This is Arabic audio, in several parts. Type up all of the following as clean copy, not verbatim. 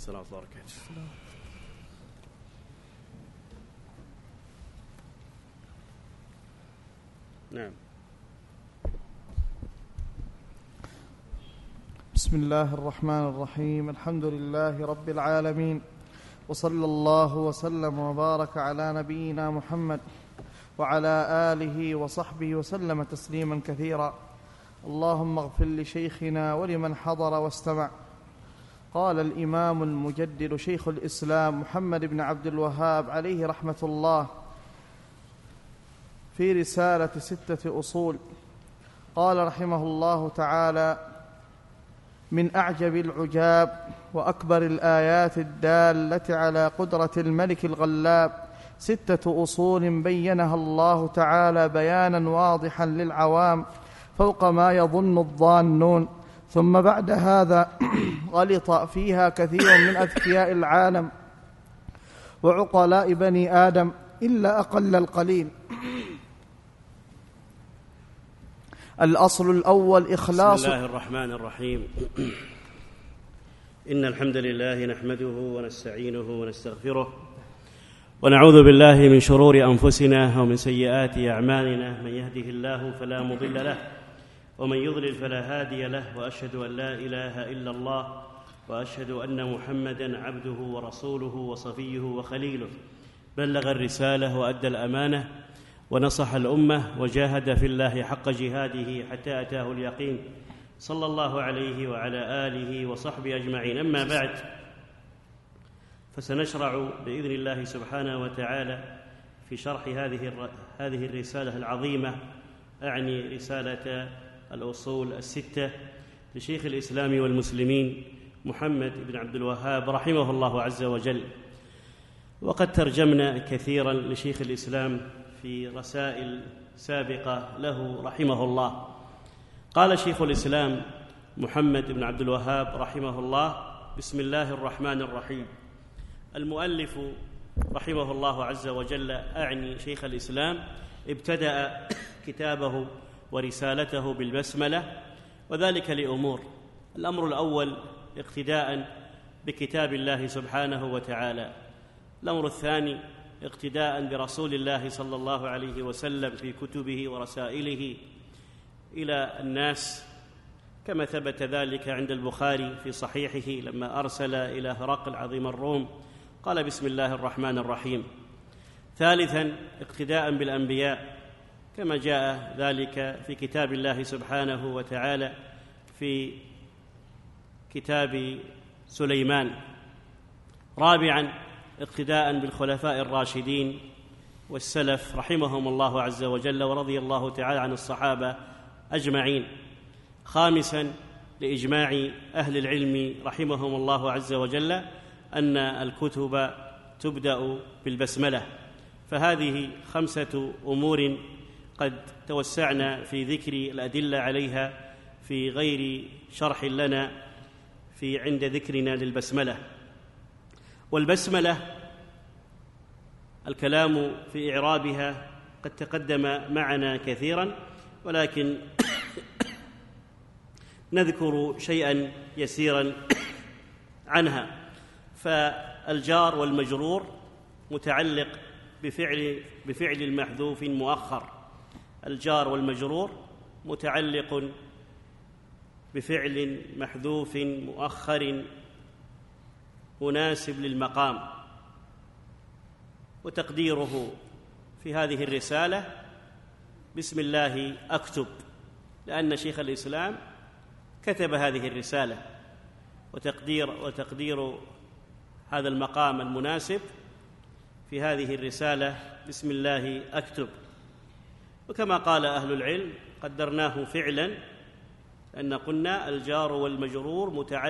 السلام ورحمة الله وبركاته. نعم. بسم الله الرحمن الرحيم. الحمد لله رب العالمين، وصلى الله وسلم وبارك على نبينا محمد وعلى آله وصحبه وسلم تسليما كثيرا. اللهم اغفر لشيخنا ولمن حضر واستمع. قال الإمام المجدد شيخ الإسلام محمد بن عبد الوهاب عليه رحمة الله في رسالة 6 أصول، قال رحمه الله تعالى: من أعجب العجاب وأكبر الآيات الدالة على قدرة الملك الغلاب 6 أصول بينها الله تعالى بيانا واضحا للعوام فوق ما يظن الظانون، ثم بعد هذا غلط فيها كثير من أذكياء العالم وعقلاء بني آدم إلا أقل القليل. الأصل الأول إخلاص. بسم الله الرحمن الرحيم. إن الحمد لله نحمده ونستعينه ونستغفره ونعوذ بالله من شرور أنفسنا ومن سيئات أعمالنا، من يهده الله فلا مضل له ومن يضلل فلا هادي له، وأشهد أن لا إله إلا الله وأشهد أن محمدًا عبده ورسوله وصفيه وخليله، بلغ الرسالة وأدى الأمانة ونصح الأمة وجاهد في الله حق جهاده حتى أتاه اليقين، صلى الله عليه وعلى آله وصحبه أجمعين. أما بعد، فسنشرع بإذن الله سبحانه وتعالى في شرح هذه الرسالة العظيمة، أعني رسالة الأصول 6 لشيخ الإسلام والمسلمين محمد بن عبد الوهاب رحمه الله عز وجل. وقد ترجمنا كثيرا لشيخ الإسلام في رسائل سابقة له رحمه الله. قال شيخ الإسلام محمد بن عبد الوهاب رحمه الله: بسم الله الرحمن الرحيم. المؤلف رحمه الله عز وجل، أعني شيخ الإسلام، ابتدأ كتابه ورسالته بالبسملة، وذلك لأمور: الأمر الأول اقتداء بكتاب الله سبحانه وتعالى، الأمر الثاني اقتداء برسول الله صلى الله عليه وسلم في كتبه ورسائله إلى الناس، كما ثبت ذلك عند البخاري في صحيحه لما أرسل إلى هرقل عظيم الروم قال: بسم الله الرحمن الرحيم. ثالثاً اقتداء بالأنبياء، كما جاء ذلك في كتاب الله سبحانه وتعالى في كتاب سليمان. رابعاً اقتداء بالخلفاء الراشدين والسلف رحمهم الله عز وجل ورضي الله تعالى عن الصحابة أجمعين. خامساً لإجماع أهل العلم رحمهم الله عز وجل أن الكتب تبدأ بالبسملة. فهذه 5 أمور قد توسعنا في ذكر الأدلة عليها في غير شرح لنا عند ذكرنا للبسملة. والبسملة الكلام في إعرابها قد تقدم معنا كثيرا، ولكن نذكر شيئا يسيرا عنها. فالجار والمجرور متعلق بفعل المحذوف مؤخر. الجار والمجرور متعلق بفعل محذوف مؤخر مناسب للمقام، وتقديره في هذه الرسالة: بسم الله أكتب، لأن شيخ الإسلام كتب هذه الرسالة، وتقدير هذا المقام المناسب في هذه الرسالة: بسم الله أكتب. وكما قال أهل العلم قدرناه فعلا، أن قلنا الجار والمجرور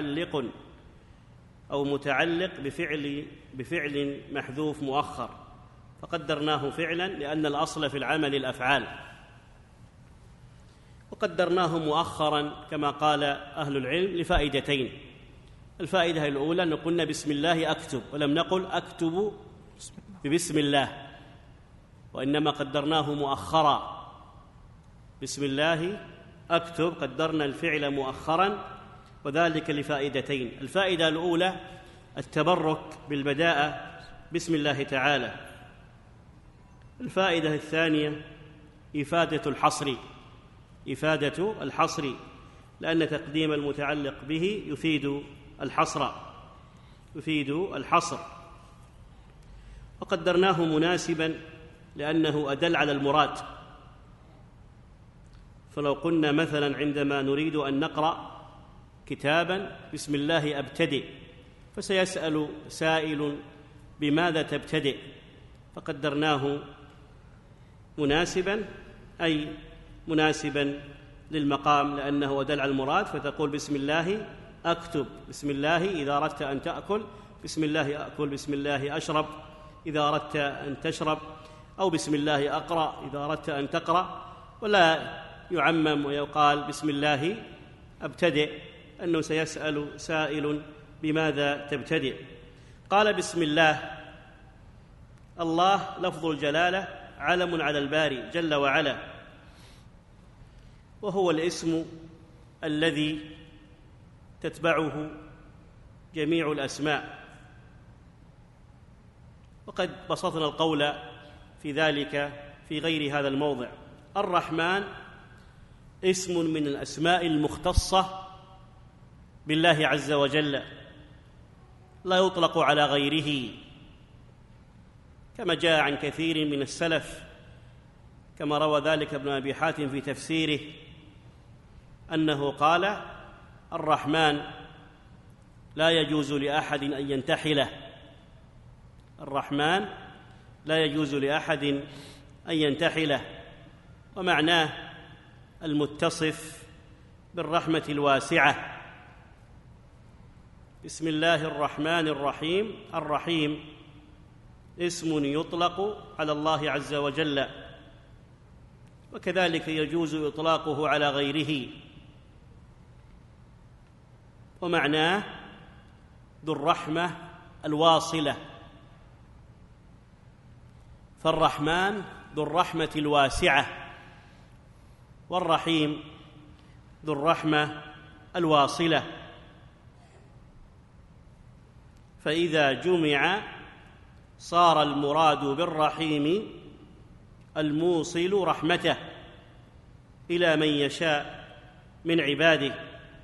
متعلق بفعل محذوف مؤخر، فقدرناه فعلا لأن الأصل في العمل الأفعال. وقدرناه مؤخرا كما قال أهل العلم لفائدتين: الفائدة الأولى أن قلنا بسم الله أكتب، ولم نقل أكتب ببسم الله، وإنما قدرناه مؤخرا. بسم الله أكتب، قدرنا الفعل مؤخرا، وذلك لفائدتين: الفائدة الأولى التبرك بالبداءة بسم الله تعالى. الفائدة الثانية إفادة الحصر، لأن تقديم المتعلق به يفيد الحصر، وقدرناه مناسبا لأنه أدل على المراد. فلو قلنا مثلا عندما نريد أن نقرأ كتابا بسم الله أبتدئ، فسيسأل سائل بماذا تبتدئ، فقدرناه مناسبا، أي مناسبا للمقام لأنه أدل على المراد، فتقول بسم الله أكتب، بسم الله إذا أردت أن تأكل، بسم الله أكل، بسم الله أشرب إذا أردت أن تشرب، أو بسم الله أقرأ إذا أردت أن تقرأ، ولا يعمم ويقال بسم الله أبتدئ، أنه سيسأل سائل بماذا تبتدئ. قال بسم الله. الله لفظ الجلالة علم على الباري جل وعلا، وهو الاسم الذي تتبعه جميع الأسماء، وقد بسطنا القول في ذلك في غير هذا الموضع. الرحمن اسم من الأسماء المختصة بالله عز وجل، لا يطلق على غيره، كما جاء عن كثير من السلف، كما روى ذلك ابن أبي حاتم في تفسيره أنه قال: الرحمن لا يجوز لأحد أن ينتحله، الرحمن لا يجوز لأحد أن ينتحله، ومعناه المتصف بالرحمة الواسعة. بسم الله الرحمن الرحيم. الرحيم اسم يطلق على الله عز وجل، وكذلك يجوز إطلاقه على غيره، ومعناه ذو الرحمة الواصلة، فالرحمن ذو الرحمة الواسعة، والرحيم ذو الرحمة الواصلة. فإذا جمع صار المراد بالرحيم الموصل رحمته إلى من يشاء من عباده،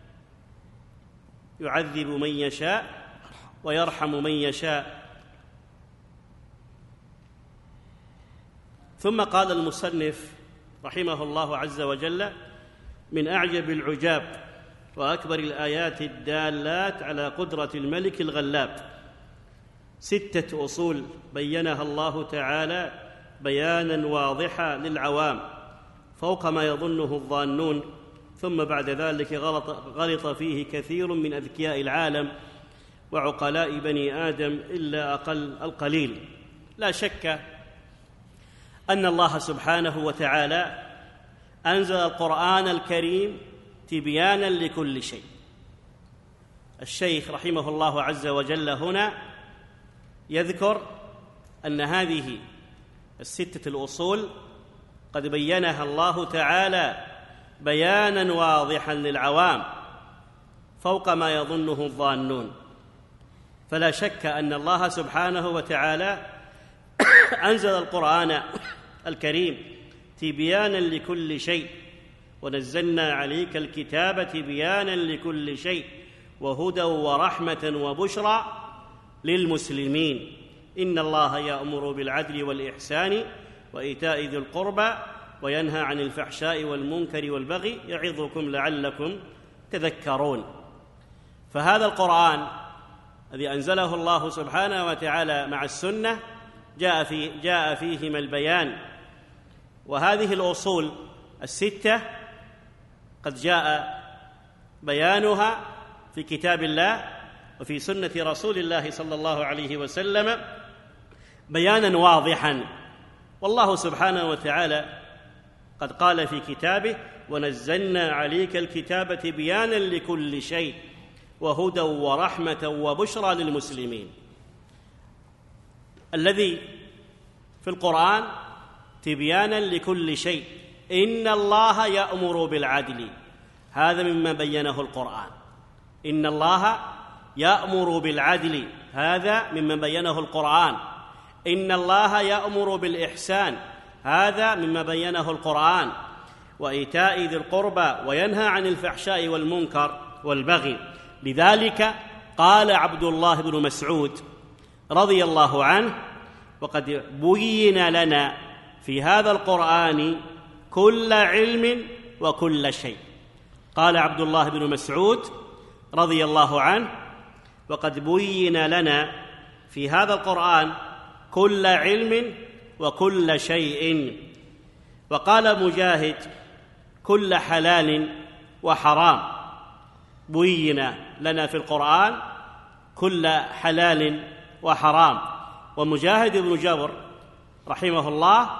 يعذب من يشاء ويرحم من يشاء. ثم قال المصنف رحمه الله عز وجل: من أعجب العجاب وأكبر الآيات الدالات على قدرة الملك الغلاب 6 أصول بينها الله تعالى بيانا واضحا للعوام فوق ما يظنه الظانون، ثم بعد ذلك غلط فيه كثير من أذكياء العالم وعقلاء بني آدم إلا أقل القليل. لا شك أن الله سبحانه وتعالى أنزل القرآن الكريم تبيانا لكل شيء. الشيخ رحمه الله عز وجل هنا يذكر أن هذه 6 الأصول قد بينها الله تعالى بيانا واضحا للعوام فوق ما يظنه الظانون. فلا شك أن الله سبحانه وتعالى أنزل القرآن الكريم تبيانا لكل شيء، ونزلنا عليك الكتاب تبيانا لكل شيء وهدى ورحمة وبشرى للمسلمين. إن الله يأمر بالعدل والإحسان وإيتاء ذي القربى وينهى عن الفحشاء والمنكر والبغي يعظكم لعلكم تذكرون. فهذا القرآن الذي أنزله الله سبحانه وتعالى مع السنة جاء فيهما البيان، وهذه الأصول 6 قد جاء بيانها في كتاب الله وفي سنة رسول الله صلى الله عليه وسلم بيانا واضحا. والله سبحانه وتعالى قد قال في كتابه: ونزلنا عليك الكتاب تبيانا لكل شيء وهدى ورحمة وبشرى للمسلمين. الذي في القرآن تبيانا لكل شيء. إن الله يأمر بالعدل، هذا مما بينه القرآن. إن الله يأمر بالعدل، هذا مما بينه القرآن. إن الله يأمر بالإحسان، هذا مما بينه القرآن. وإيتاء ذي القربى وينهى عن الفحشاء والمنكر والبغي. لذلك قال عبد الله بن مسعود رضي الله عنه: وقد بين لنا في هذا القرآن كل علم وكل شيء. قال عبد الله بن مسعود رضي الله عنه: وقد بين لنا في هذا القرآن كل علم وكل شيء. وقال مجاهد: كل حلال وحرام. بين لنا في القرآن كل حلال وحرام. ومجاهد بن جبر رحمه الله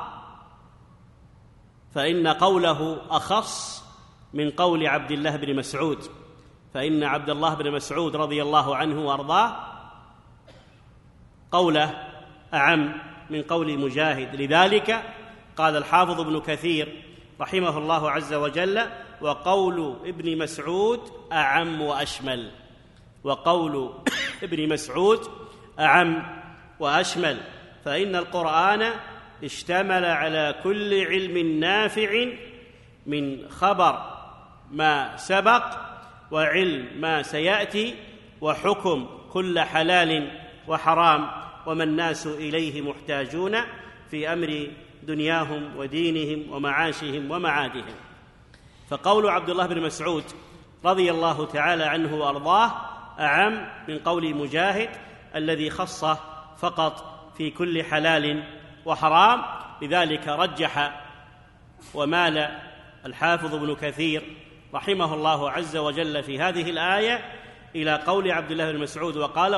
فإن قوله أخص من قول عبد الله بن مسعود، فإن عبد الله بن مسعود رضي الله عنه وأرضاه قوله أعم من قول مجاهد. لذلك قال الحافظ ابن كثير رحمه الله عز وجل: وقول ابن مسعود أعم وأشمل. وقول ابن مسعود أعم وأشمل، فإن القرآن اشتمل على كل علم نافع من خبر ما سبق وعلم ما سيأتي وحكم كل حلال وحرام وما الناس إليه محتاجون في أمر دنياهم ودينهم ومعاشهم ومعادهم. فقول عبد الله بن مسعود رضي الله تعالى عنه وأرضاه أعم من قول مجاهد الذي خصه فقط في كل حلال وحرام. لذلك رجح ومال الحافظ ابن كثير رحمه الله عز وجل في هذه الآية إلى قول عبد الله بن مسعود، وقال: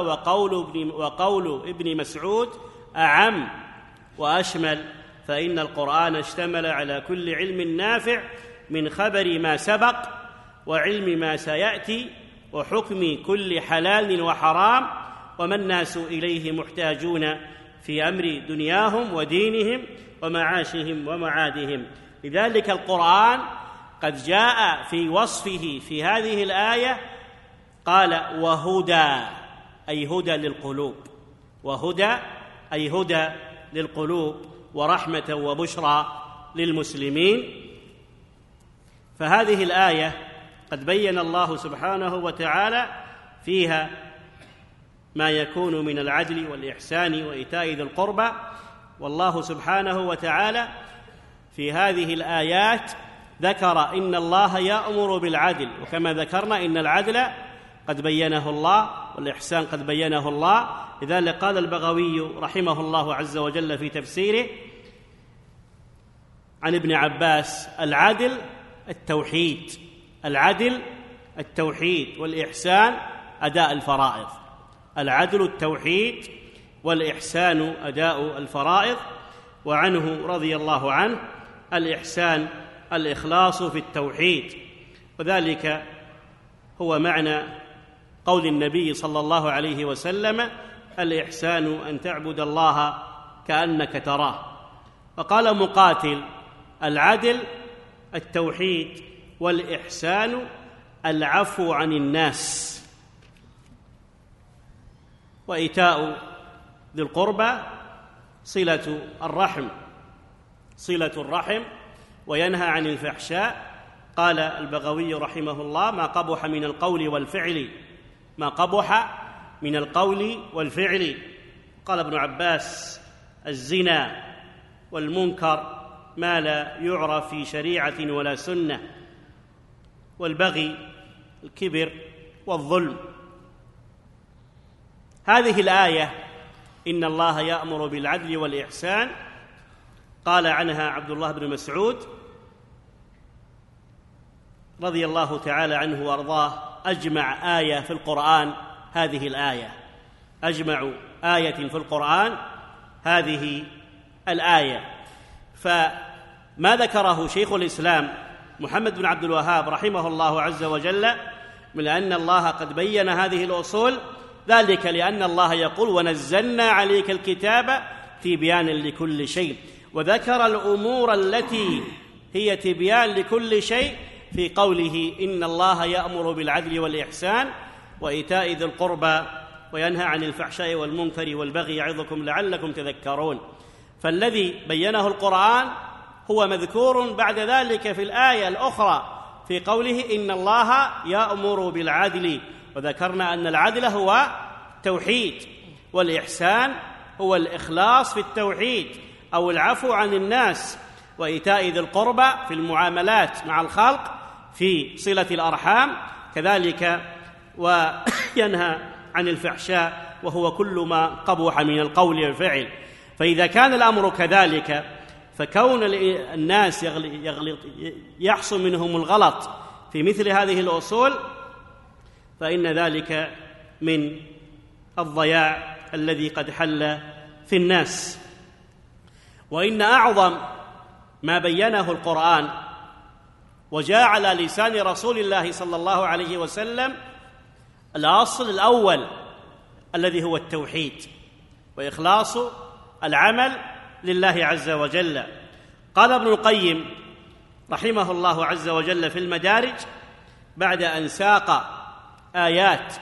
وقول ابن مسعود أعم وأشمل، فإن القرآن اشتمل على كل علم نافع من خبر ما سبق وعلم ما سيأتي وحكم كل حلال وحرام وما الناس إليه محتاجون في أمر دنياهم ودينهم ومعاشهم ومعادهم. لذلك القرآن قد جاء في وصفه في هذه الآية قال: وهدى، أي هدى للقلوب. وهدى أي هدى للقلوب، ورحمة وبشرى للمسلمين. فهذه الآية قد بين الله سبحانه وتعالى فيها ما يكون من العدل والإحسان وإيتاء ذي القربى. والله سبحانه وتعالى في هذه الآيات ذكر إن الله يأمر بالعدل، وكما ذكرنا إن العدل قد بينه الله والإحسان قد بينه الله. لذلك قال البغوي رحمه الله عز وجل في تفسيره عن ابن عباس: العدل التوحيد، العدل التوحيد والإحسان أداء الفرائض. العدل التوحيد والإحسان أداء الفرائض. وعنه رضي الله عنه: الإحسان الإخلاص في التوحيد. وذلك هو معنى قول النبي صلى الله عليه وسلم: الإحسان أن تعبد الله كأنك تراه. وقال مقاتل: العدل التوحيد والإحسان العفو عن الناس. وإيتاء ذي القربى صلة الرحم، صلة الرحم، وينهى عن الفحشاء. قال البغوي رحمه الله: ما قبح من القول والفعل، ما قبح من القول والفعل. قال ابن عباس: الزنا والمنكر ما لا يعرف في شريعة ولا سنة، والبغي الكبر والظلم. هذه الآية إن الله يأمر بالعدل والإحسان قال عنها عبد الله بن مسعود رضي الله تعالى عنه وأرضاه: أجمع آية في القرآن هذه الآية، أجمع آية في القرآن هذه الآية. فما ذكره شيخ الإسلام محمد بن عبد الوهاب رحمه الله عز وجل من أن الله قد بين هذه الأصول، ذلك لأن الله يقول: ونزلنا عليك الكتاب تبيانا لكل شيء. وذكر الأمور التي هي تبيان لكل شيء في قوله: إن الله يأمر بالعدل والإحسان وإيتاء ذي القربى وينهى عن الفحشاء والمنكر والبغي يعظكم لعلكم تذكرون. فالذي بينه القرآن هو مذكور بعد ذلك في الآية الأخرى في قوله إن الله يأمر بالعدل، وذكرنا أن العدل هو توحيد، والإحسان هو الإخلاص في التوحيد أو العفو عن الناس، وإيتاء ذي القربى في المعاملات مع الخلق في صلة الأرحام كذلك، وينهى عن الفحشاء وهو كل ما قبح من القول والفعل. فإذا كان الأمر كذلك فكون الناس يحصل منهم الغلط في مثل هذه الأصول فإن ذلك من الضياع الذي قد حل في الناس. وإن أعظم ما بينه القرآن وجاء على لسان رسول الله صلى الله عليه وسلم الأصل الأول الذي هو التوحيد وإخلاص العمل لله عز وجل. قال ابن القيم رحمه الله عز وجل في المدارج بعد أن ساق آيات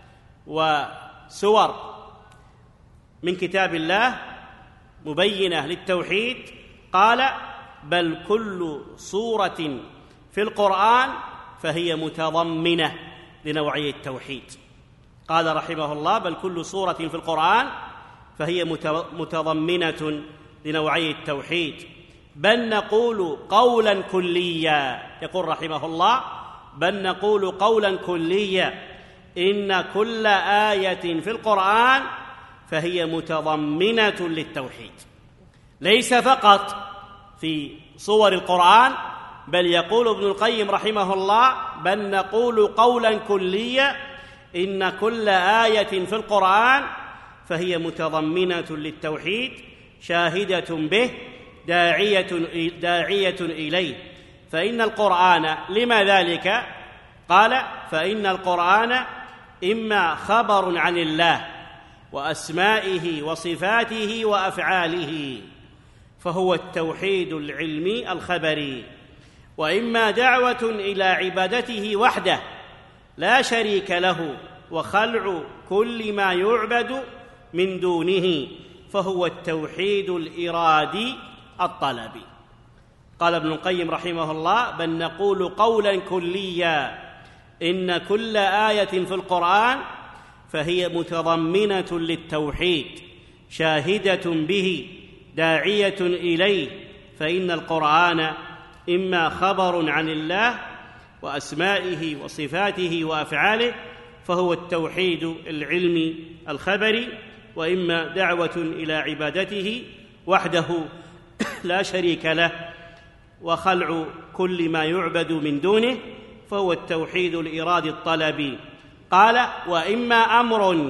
وسور من كتاب الله مبينة للتوحيد قال بل كل سورة في القرآن فهي متضمنة لنوعي التوحيد. قال رحمه الله بل كل سورة في القرآن فهي متضمنة لنوعي التوحيد، بل نقول قولا كليا. يقول رحمه الله بل نقول قولا كليا إن كل آية في القرآن فهي متضمنة للتوحيد، ليس فقط في صور القرآن، بل يقول ابن القيم رحمه الله بل نقول قولا كليا إن كل آية في القرآن فهي متضمنة للتوحيد شاهدة به داعية إليه. فإن القرآن لما ذلك؟ قال فإن القرآن إما خبر عن الله وأسمائه وصفاته وأفعاله فهو التوحيد العلمي الخبري، وإما دعوة إلى عبادته وحده لا شريك له وخلع كل ما يعبد من دونه فهو التوحيد الإرادي الطلبي. قال ابن القيم رحمه الله بل نقول قولا كليا إن كل آية في القرآن فهي متضمنة للتوحيد شاهدة به داعية إليه، فإن القرآن إما خبر عن الله وأسمائه وصفاته وأفعاله فهو التوحيد العلمي الخبري، وإما دعوة إلى عبادته وحده لا شريك له وخلع كل ما يعبد من دونه فهو التوحيد الإرادي الطلبي. قال وإما أمر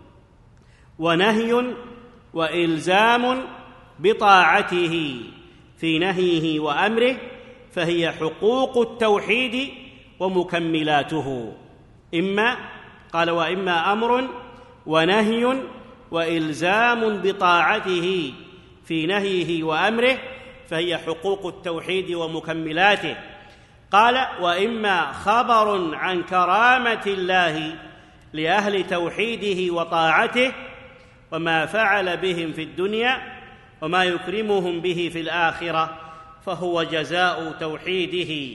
ونهي وإلزام بطاعته في نهيه وأمره فهي حقوق التوحيد ومكملاته. إما قال وإما أمر ونهي وإلزام بطاعته في نهيه وأمره فهي حقوق التوحيد ومكملاته. قال وإما خبر عن كرامة الله لأهل توحيده وطاعته وما فعل بهم في الدنيا وما يكرمهم به في الآخرة فهو جزاء توحيده.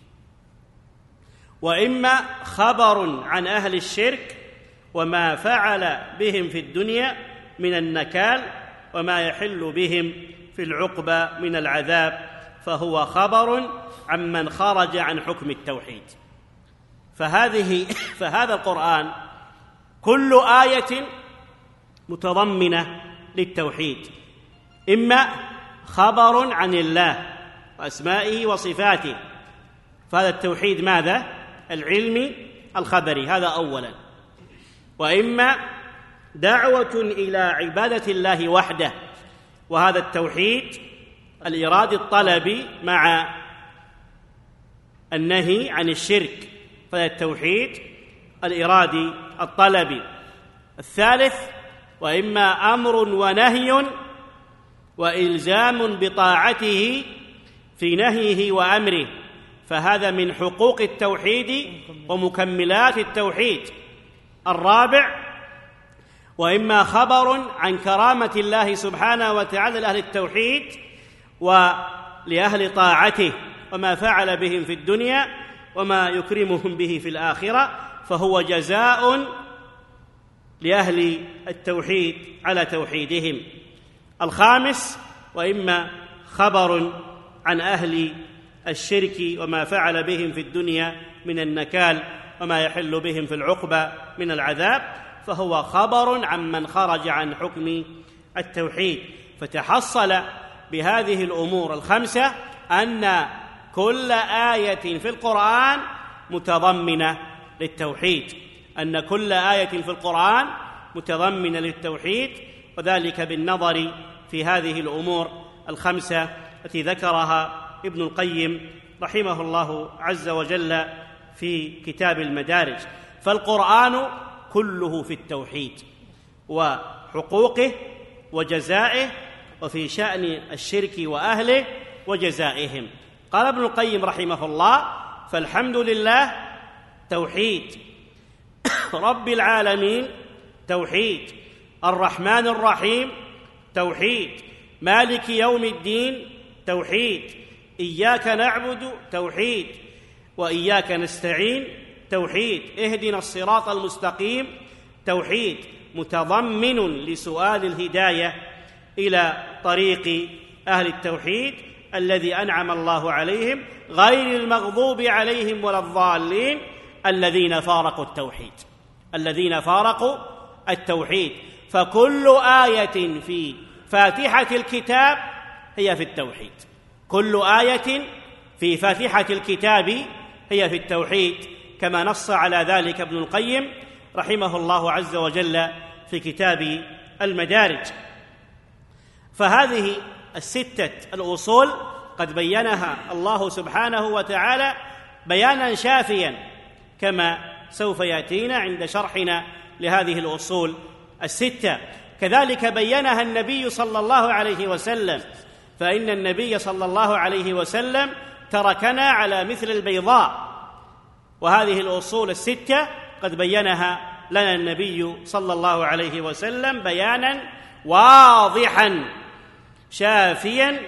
وإما خبر عن أهل الشرك وما فعل بهم في الدنيا من النكال وما يحل بهم في العقبى من العذاب فهو خبر عمن خرج عن حكم التوحيد. فهذا القرآن كل آية متضمنة للتوحيد، إما خبر عن الله وأسمائه وصفاته، فهذا التوحيد ماذا؟ العلمي الخبري، هذا أولا. وإما دعوة إلى عبادة الله وحده، وهذا التوحيد الإرادي الطلبي مع النهي عن الشرك، فهذا التوحيد الإرادي الطلبي. الثالث وإما أمر ونهي وإلزام بطاعته في نهيه وأمره، فهذا من حقوق التوحيد ومكملات التوحيد. الرابع وإما خبر عن كرامة الله سبحانه وتعالى لأهل التوحيد ولأهل طاعته وما فعل بهم في الدنيا وما يكرمهم به في الآخرة، فهو جزاء لأهل التوحيد على توحيدهم. الخامس: وإما خبر عن أهل الشرك وما فعل بهم في الدنيا من النكال وما يحل بهم في العقبى من العذاب، فهو خبر عن من خرج عن حكم التوحيد. فتحصل بهذه الأمور الخمسة أن كل آية في القرآن متضمنة للتوحيد، أن كل آية في القرآن متضمنة للتوحيد، وذلك بالنظر في هذه الأمور الخمسة التي ذكرها ابن القيم رحمه الله عز وجل في كتاب المدارج. فالقرآن كله في التوحيد وحقوقه وجزائه، وفي شأن الشرك وأهله وجزائهم. قال ابن القيم رحمه الله: فالحمد لله توحيد، رب العالمين توحيد، الرحمن الرحيم توحيد، مالك يوم الدين توحيد، إياك نعبد توحيد، وإياك نستعين توحيد، اهدنا الصراط المستقيم توحيد، متضمن لسؤال الهداية إلى طريق أهل التوحيد الذي أنعم الله عليهم، غير المغضوب عليهم ولا الضالين، الذين فارقوا التوحيد، الذين فارقوا التوحيد. فكل آية في فاتحة الكتاب هي في التوحيد، كل آية في فاتحة الكتاب هي في التوحيد، كما نص على ذلك ابن القيم رحمه الله عز وجل في كتاب المدارج. فهذه الستة الأصول قد بينها الله سبحانه وتعالى بيانا شافيا، كما سوف يأتينا عند شرحنا لهذه الأصول الستة. كذلك بينها النبي صلى الله عليه وسلم، فإن النبي صلى الله عليه وسلم تركنا على مثل البيضاء، وهذه الأصول الستة قد بينها لنا النبي صلى الله عليه وسلم بيانا واضحا شافيا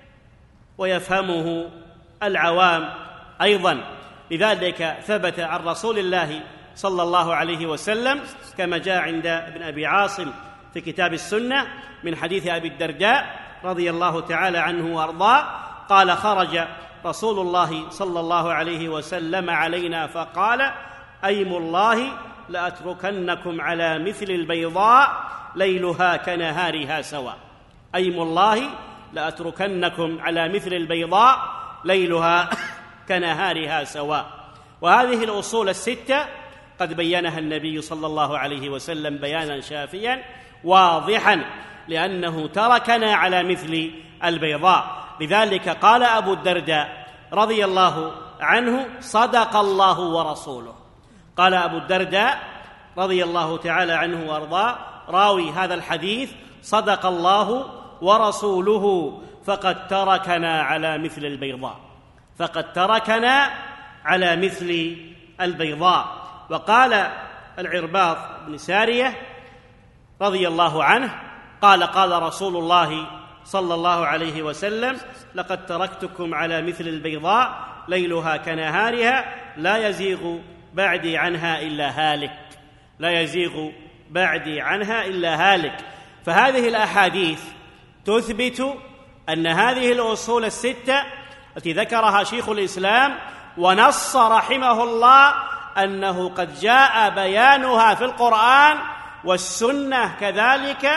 ويفهمه العوام أيضا. لذلك ثبت عن رسول الله صلى الله عليه وسلم كما جاء عند ابن أبي عاصم في كتاب السنة من حديث أبي الدرداء رضي الله تعالى عنه وأرضاه قال: خرج رسول الله صلى الله عليه وسلم علينا فقال: أيم الله لأتركنكم على مثل البيضاء ليلها كنهارها سواء، أيم الله لأتركنكم على مثل البيضاء ليلها كنهارها سواء. وهذه الأصول الستة قد بينها النبي صلى الله عليه وسلم بيانا شافيا واضحا، لأنه تركنا على مثل البيضاء. لذلك قال أبو الدرداء رضي الله عنه: صدق الله ورسوله. قال أبو الدرداء رضي الله تعالى عنه وأرضاه راوي هذا الحديث: صدق الله ورسوله، فقد تركنا على مثل البيضاء، فقد تركنا على مثل البيضاء. وقال العرباض بن سارية رضي الله عنه قال رسول الله صلى الله عليه وسلم: لقد تركتكم على مثل البيضاء ليلها كنهارها لا يزيغ بعدي عنها إلا هالك، لا يزيغ بعدي عنها إلا هالك. فهذه الأحاديث تثبت أن هذه الأصول الستة التي ذكرها شيخ الإسلام ونص رحمه الله أنه قد جاء بيانها في القرآن والسنة كذلك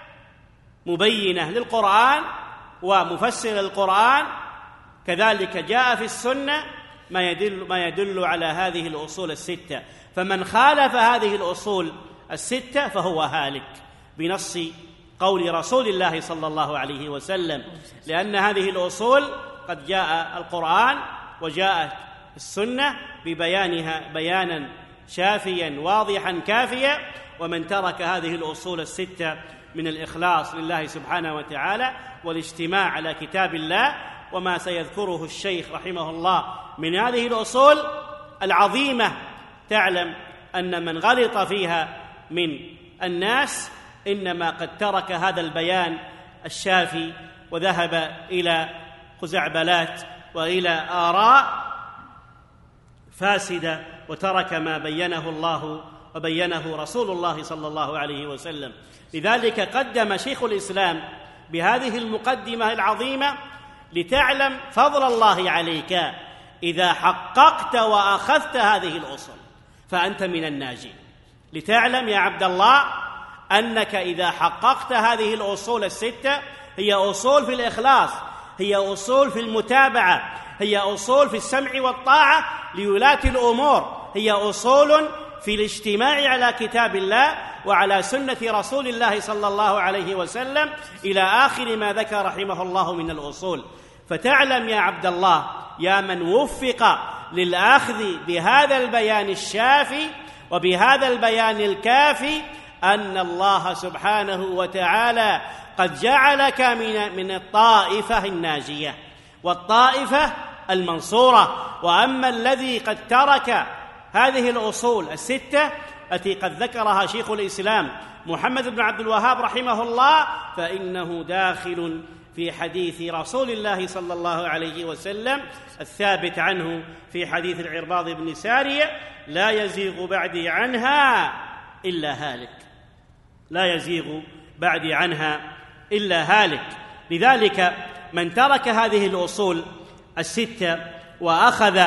مبينة للقرآن ومفسر القرآن، كذلك جاء في السنة ما يدل على هذه الأصول الستة. فمن خالف هذه الأصول الستة فهو هالك بنص قول رسول الله صلى الله عليه وسلم، لأن هذه الأصول قد جاء القرآن وجاءت السنة ببيانها بيانا شافيا واضحا كافيا. ومن ترك هذه الأصول الستة من الإخلاص لله سبحانه وتعالى والاجتماع على كتاب الله وما سيذكره الشيخ رحمه الله من هذه الأصول العظيمة، تعلم أن من غلط فيها من الناس إنما قد ترك هذا البيان الشافي وذهب إلى خزعبلات وإلى آراء فاسدة، وترك ما بينه الله وبينه رسول الله صلى الله عليه وسلم. لذلك قدم شيخ الإسلام بهذه المقدمة العظيمة لتعلم فضل الله عليك إذا حققت وأخذت هذه الأصول فأنت من الناجين. لتعلم يا عبد الله أنك إذا حققت هذه الأصول الستة، هي أصول في الإخلاص، هي أصول في المتابعة، هي أصول في السمع والطاعة لولاة الأمور، هي أصول في الاجتماع على كتاب الله وعلى سنة رسول الله صلى الله عليه وسلم إلى آخر ما ذكر رحمه الله من الأصول. فتعلم يا عبد الله يا من وفق للأخذ بهذا البيان الشافي وبهذا البيان الكافي أن الله سبحانه وتعالى قد جعلك من الطائفة الناجية والطائفة المنصورة. وأما الذي قد ترك هذه الأصول الستة التي قد ذكرها شيخ الإسلام محمد بن عبد الوهاب رحمه الله فإنه داخل في حديث رسول الله صلى الله عليه وسلم الثابت عنه في حديث العرباض بن سارية: لا يزيغ بعدي عنها إلا هالك، لا يزيغ بعدي عنها إلا هالك. لذلك من ترك هذه الأصول الستة وأخذ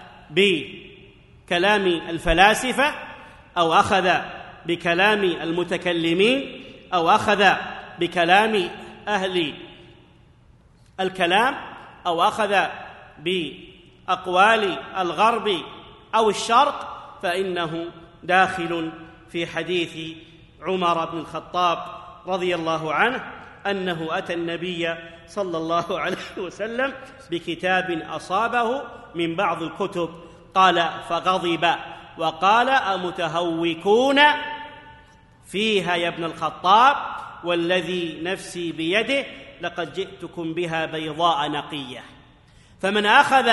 بكلام الفلاسفة أو أخذ بكلام المتكلمين أو أخذ بكلام أهل الكلام أو أخذ بأقوال الغرب أو الشرق فإنه داخل في حديث عمر بن الخطاب رضي الله عنه أنه أتى النبي صلى الله عليه وسلم بكتاب أصابه من بعض الكتب، قال فغضب وقال: أمتهوكون فيها يا ابن الخطاب والذي نفسي بيده لقد جئتكم بها بيضاء نقية. فمن أخذ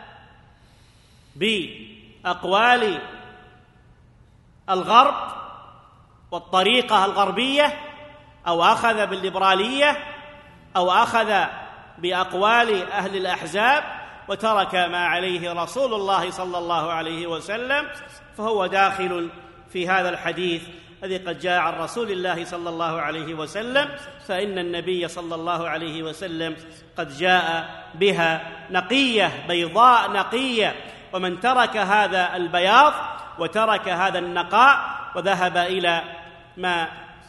بأقوال الغرب والطريقة الغربية أو أخذ بالليبرالية أو أخذ بأقوال أهل الأحزاب وترك ما عليه رسول الله صلى الله عليه وسلم فهو داخل في هذا الحديث الذي قد جاء عن رسول الله صلى الله عليه وسلم، فإن النبي صلى الله عليه وسلم قد جاء بها نقية بيضاء نقية. ومن ترك هذا البياض وترك هذا النقاء وذهب إلى ما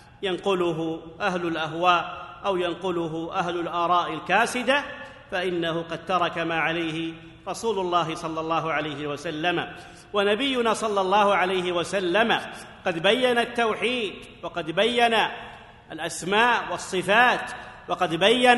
ينقله أهل الأهواء أو ينقله أهل الآراء الكاسدة فإنه قد ترك ما عليه رسول الله صلى الله عليه وسلم. ونبينا صلى الله عليه وسلم قد بين التوحيد وقد بين الأسماء والصفات وقد بين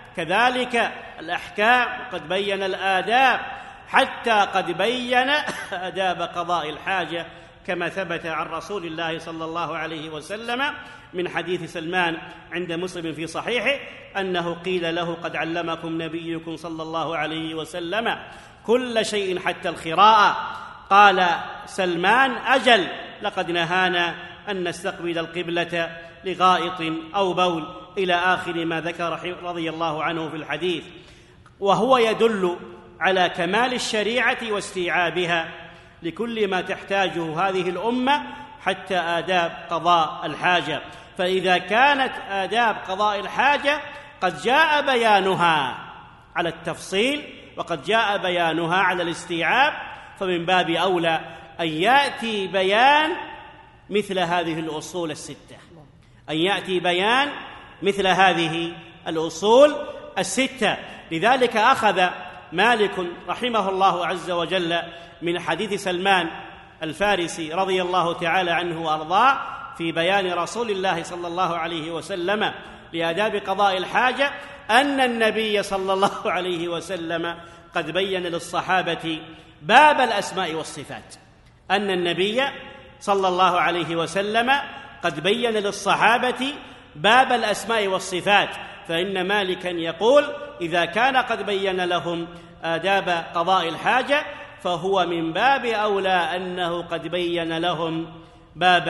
كذلك الأحكام وقد بين الآداب، حتى قد بين آداب قضاء الحاجة كما ثبت عن رسول الله صلى الله عليه وسلم من حديث سلمان عند مسلم في صحيحه أنه قيل له: قد علمكم نبيكم صلى الله عليه وسلم كل شيء حتى الخراءة. قال سلمان: أجل، لقد نهانا أن نستقبل القبلة لغائط أو بول، إلى آخر ما ذكر رضي الله عنه في الحديث. وهو يدل على كمال الشريعة واستيعابها لكل ما تحتاجه هذه الأمة حتى آداب قضاء الحاجة. فإذا كانت آداب قضاء الحاجة قد جاء بيانها على التفصيل وقد جاء بيانها على الاستيعاب، فمن باب أولى أن يأتي بيان مثل هذه الأصول الستة، أن يأتي بيان مثل هذه الأصول الستة. لذلك أخذ مالك رحمه الله عز وجل من حديث سلمان الفارسي رضي الله تعالى عنه وأرضاه في بيان رسول الله صلى الله عليه وسلم لآداب قضاء الحاجة أن النبي صلى الله عليه وسلم قد بين للصحابة باب الأسماء والصفات، أن النبي صلى الله عليه وسلم قد بين للصحابة باب الأسماء والصفات. فإن مالكا يقول: إذا كان قد بين لهم آداب قضاء الحاجة فهو من باب أولى أنه قد بين لهم باب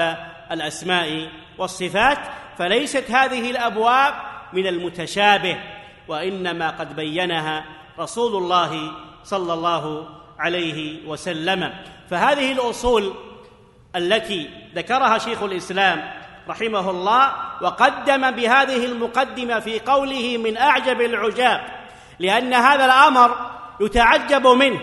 الأسماء والصفات، فليست هذه الأبواب من المتشابه، وإنما قد بينها رسول الله صلى الله عليه وسلم. فهذه الأصول التي ذكرها شيخ الإسلام رحمه الله وقدم بهذه المقدمة في قوله من أعجب العجاب، لأن هذا الأمر يتعجب منه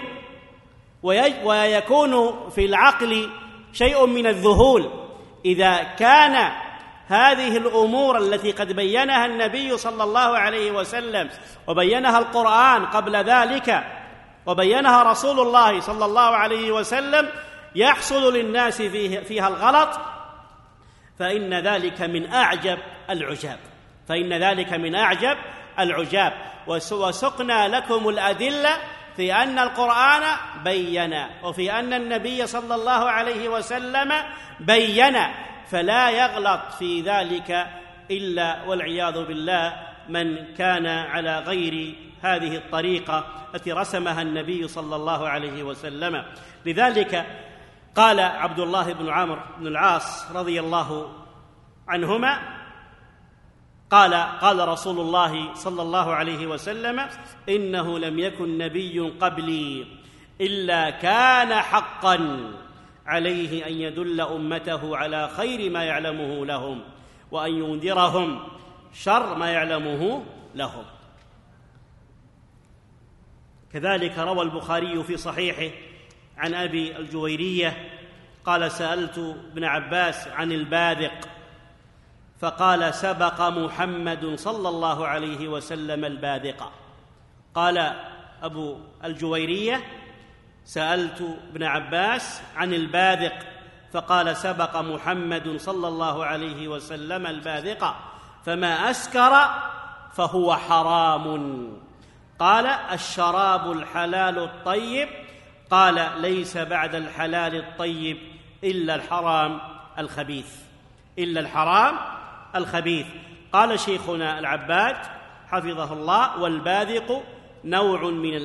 ويكون في العقل شيء من الذهول إذا كان هذه الأمور التي قد بينها النبي صلى الله عليه وسلم وبينها القرآن قبل ذلك وبينها رسول الله صلى الله عليه وسلم يحصل للناس فيها الغلط، فإن ذلك من أعجب العجاب. وسقنا لكم الأدلة في أن القرآن بين وفي أن النبي صلى الله عليه وسلم بين، فلا يغلط في ذلك إلا والعياذ بالله من كان على غير هذه الطريقة التي رسمها النبي صلى الله عليه وسلم. لذلك قال عبد الله بن عمرو بن العاص رضي الله عنهما قال رسول الله صلى الله عليه وسلم: إنه لم يكن نبي قبلي إلا كان حقا عليه أن يدل أمته على خير ما يعلمه لهم وأن ينذرهم شر ما يعلمه لهم. كذلك روى البخاري في صحيحه عن أبي الجويرية قال: سألت ابن عباس عن البادق فقال: سبق محمد صلى الله عليه وسلم البادقة. قال أبو الجويرية: سألت ابن عباس عن البادق فقال: سبق محمد صلى الله عليه وسلم البادقة، فما أسكر فهو حرام. قال: الشراب الحلال الطيب. قال: ليس بعد الحلال الطيب إلا الحرام الخبيث. قال شيخنا العباد حفظه الله: والبادق نوع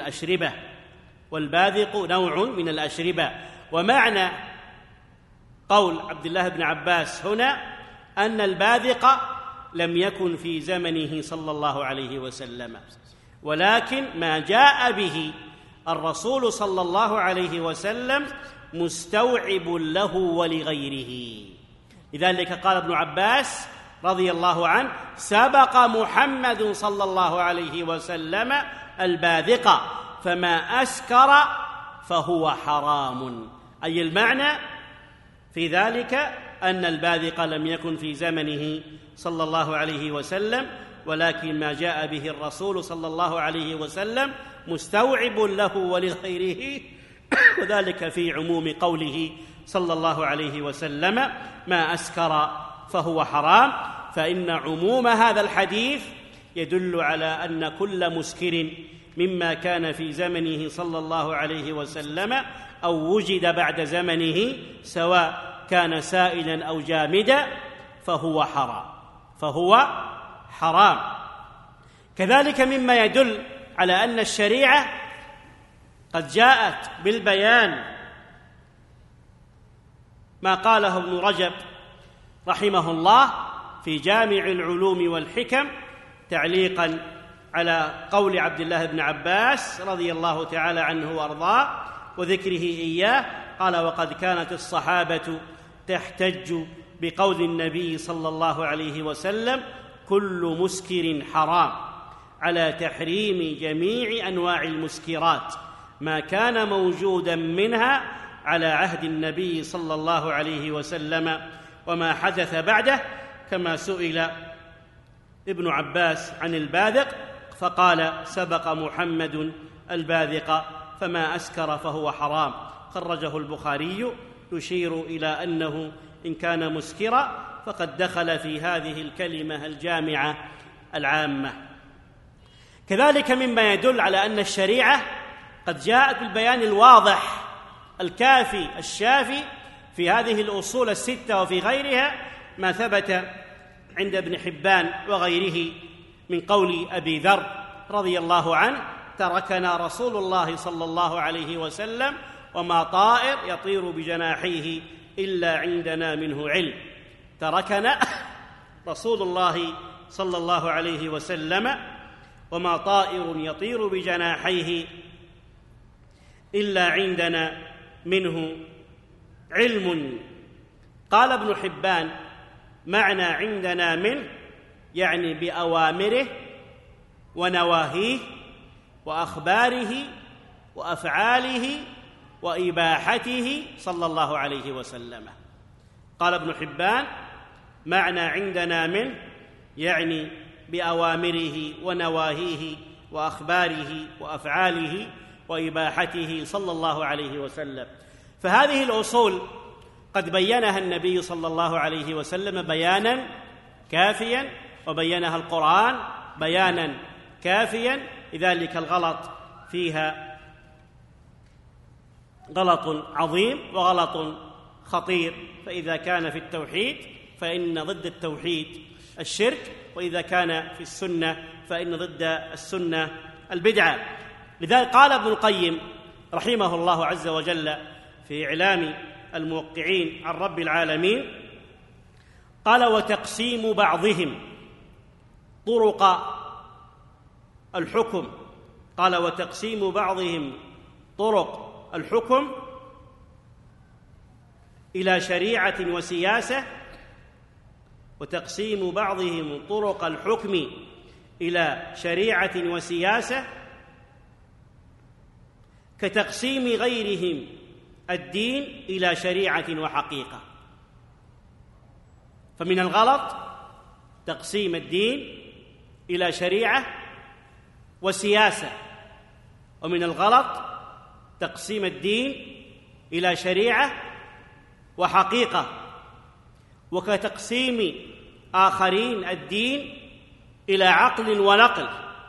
من الأشربة. ومعنى قول عبد الله بن عباس هنا أن البادق لم يكن في زمنه صلى الله عليه وسلم، ولكن ما جاء به الرسول صلى الله عليه وسلم مستوعب له ولغيره. لذلك قال ابن عباس رضي الله عنه: سبق محمد صلى الله عليه وسلم البادقة، فما أسكر فهو حرام. أي المعنى في ذلك أن البادق لم يكن في زمنه صلى الله عليه وسلم، ولكن ما جاء به الرسول صلى الله عليه وسلم مستوعب له ولغيره، وذلك في عموم قوله صلى الله عليه وسلم: ما أسكر فهو حرام. فإن عموم هذا الحديث يدل على أن كل مسكر مما كان في زمنه صلى الله عليه وسلم أو وجد بعد زمنه، سواء كان سائلا أو جامدا، فهو حرام. كذلك مما يدل على أن الشريعة قد جاءت بالبيان ما قاله ابن رجب رحمه الله في جامع العلوم والحكم تعليقا على قول عبد الله بن عباس رضي الله تعالى عنه وارضاه وذكره إياه. قال: وقد كانت الصحابة تحتج بقول النبي صلى الله عليه وسلم: كل مسكر حرام، على تحريم جميع أنواع المسكرات ما كان موجودا منها على عهد النبي صلى الله عليه وسلم وما حدث بعده. كما سئل ابن عباس عن البادق فقال: سبق محمد البادق، فما أسكر فهو حرام. خرجه البخاري يشير إلى أنه إن كان مسكرا فقد دخل في هذه الكلمة الجامعة العامة. كذلك مما يدل على أن الشريعة قد جاءت بالبيان الواضح الكافي الشافي في هذه الأصول الستة وفي غيرها ما ثبت عند ابن حبان وغيره من قول أبي ذر رضي الله عنه: تركنا رسول الله صلى الله عليه وسلم وما طائر يطير بجناحيه إلا عندنا منه علم. تركنا رسول الله صلى الله عليه وسلم وما طائر يطير بجناحيه إلا عندنا منه علم. قال ابن حبان: معنى عندنا منه يعني بأوامره ونواهيه وأخباره وأفعاله وإباحته صلى الله عليه وسلم. قال ابن حبان: معنى عندنا منه يعني بأوامره ونواهيه وأخباره وأفعاله وإباحته صلى الله عليه وسلم. فهذه الأصول قد بينها النبي صلى الله عليه وسلم بيانا كافيا، وبينها القرآن بيانا كافيا، لذلك الغلط فيها غلط عظيم وغلط خطير. فإذا كان في التوحيد فإن ضد التوحيد الشرك، وإذا كان في السنة فإن ضد السنة البدعة. لذلك قال ابن القيم رحمه الله عز وجل في إعلام الموقعين عن رب العالمين، قال: وتقسيم بعضهم طرق الحكم. قال: وتقسيم بعضهم طرق الحكم إلى شريعة وسياسة، وتقسيم بعضهم طرق الحكم إلى شريعة وسياسة كتقسيم غيرهم الدين إلى شريعة وحقيقة. فمن الغلط تقسيم الدين إلى شريعة وسياسة، ومن الغلط تقسيم الدين إلى شريعة وحقيقة، وكتقسيم آخرين الدين إلى عقل ونقل.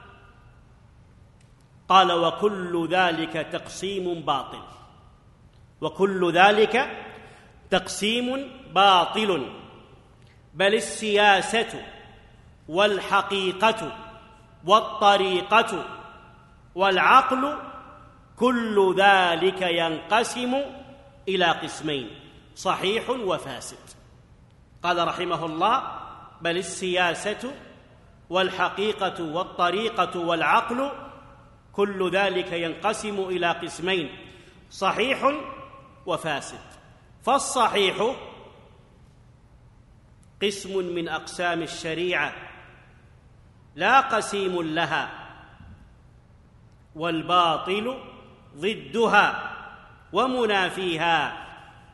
قال: وكل ذلك تقسيم باطل، وكل ذلك تقسيم باطل، بل السياسة والحقيقة والطريقة والعقل كل ذلك ينقسم إلى قسمين: صحيح وفاسد. قال رحمه الله: بل السياسة والحقيقة والطريقة والعقل كل ذلك ينقسم إلى قسمين: صحيح وفاسد. فالصحيح قسم من أقسام الشريعة لا قسيم لها، والباطل ضدها ومنافيها.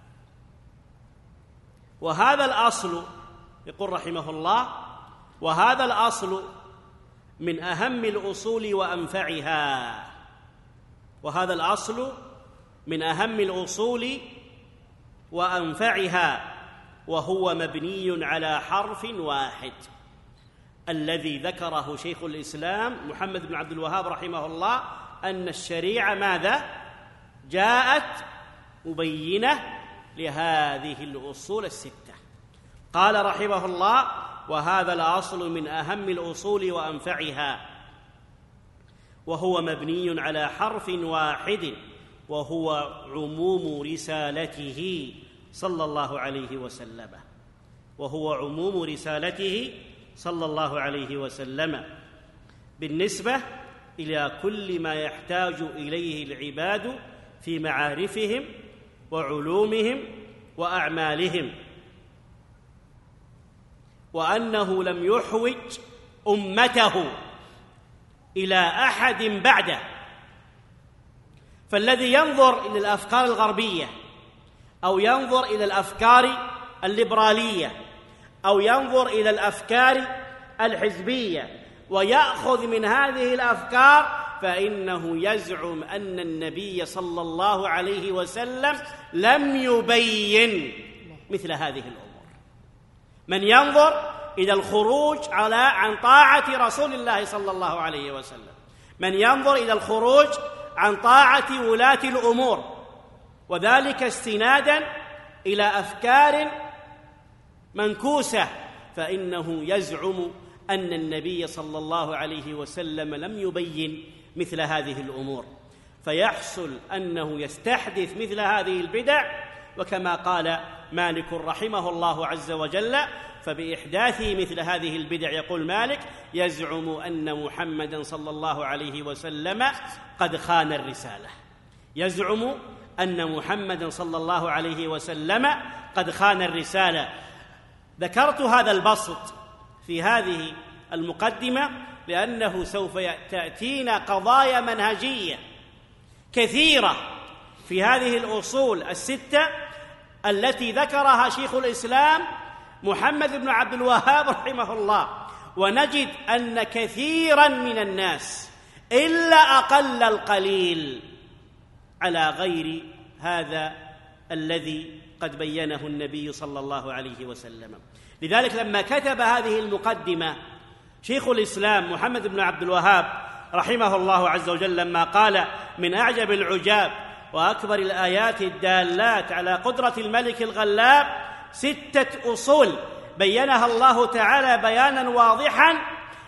وهذا الأصل، يقول رحمه الله: وهذا الأصل من أهم الأصول وأنفعها. وهذا الأصل من أهم الأصول وأنفعها، وهو مبني على حرف واحد الذي ذكره شيخ الإسلام محمد بن عبد الوهاب رحمه الله، أن الشريعة ماذا؟ جاءت مبينة لهذه الأصول الستة. قال رحمه الله: وهذا الأصل من أهم الأصول وأنفعها، وهو مبني على حرف واحد، وهو عموم رسالته صلى الله عليه وسلم، وهو عموم رسالته صلى الله عليه وسلم بالنسبة إلى كل ما يحتاج إليه العباد في معارفهم وعلومهم وأعمالهم، وأنه لم يحوج أمته إلى أحد بعده. فالذي ينظر إلى الأفكار الغربية أو ينظر إلى الأفكار الليبرالية أو ينظر إلى الأفكار الحزبية ويأخذ من هذه الأفكار، فإنه يزعم أن النبي صلى الله عليه وسلم لم يبين مثل هذه الأمور. من ينظر إلى الخروج عن طاعة رسول الله صلى الله عليه وسلم، من ينظر إلى الخروج عن طاعة ولاة الأمور، وذلك استناداً إلى أفكار منكوسة، فإنه يزعم أن النبي صلى الله عليه وسلم لم يبين مثل هذه الأمور، فيحصل أنه يستحدث مثل هذه البدع وكما قال مالك رحمه الله عز وجل: فبإحداثه مثل هذه البدع، يقول مالك: يزعم أن محمدا صلى الله عليه وسلم قد خان الرسالة. يزعم أن محمدا صلى الله عليه وسلم قد خان الرسالة. ذكرت هذا البسط في هذه المقدمة لأنه سوف تأتينا قضايا منهجية كثيرة في هذه الأصول الستة التي ذكرها شيخ الإسلام محمد بن عبد الوهاب رحمه الله، ونجد أن كثيراً من الناس إلا أقل القليل على غير هذا الذي قد بينه النبي صلى الله عليه وسلم. لذلك لما كتب هذه المقدمة شيخ الإسلام محمد بن عبد الوهاب رحمه الله عز وجل، لما قال: من أعجب العجاب وأكبر الآيات الدالات على قدرة الملك الغلاب 6 أصول بينها الله تعالى بيانا واضحا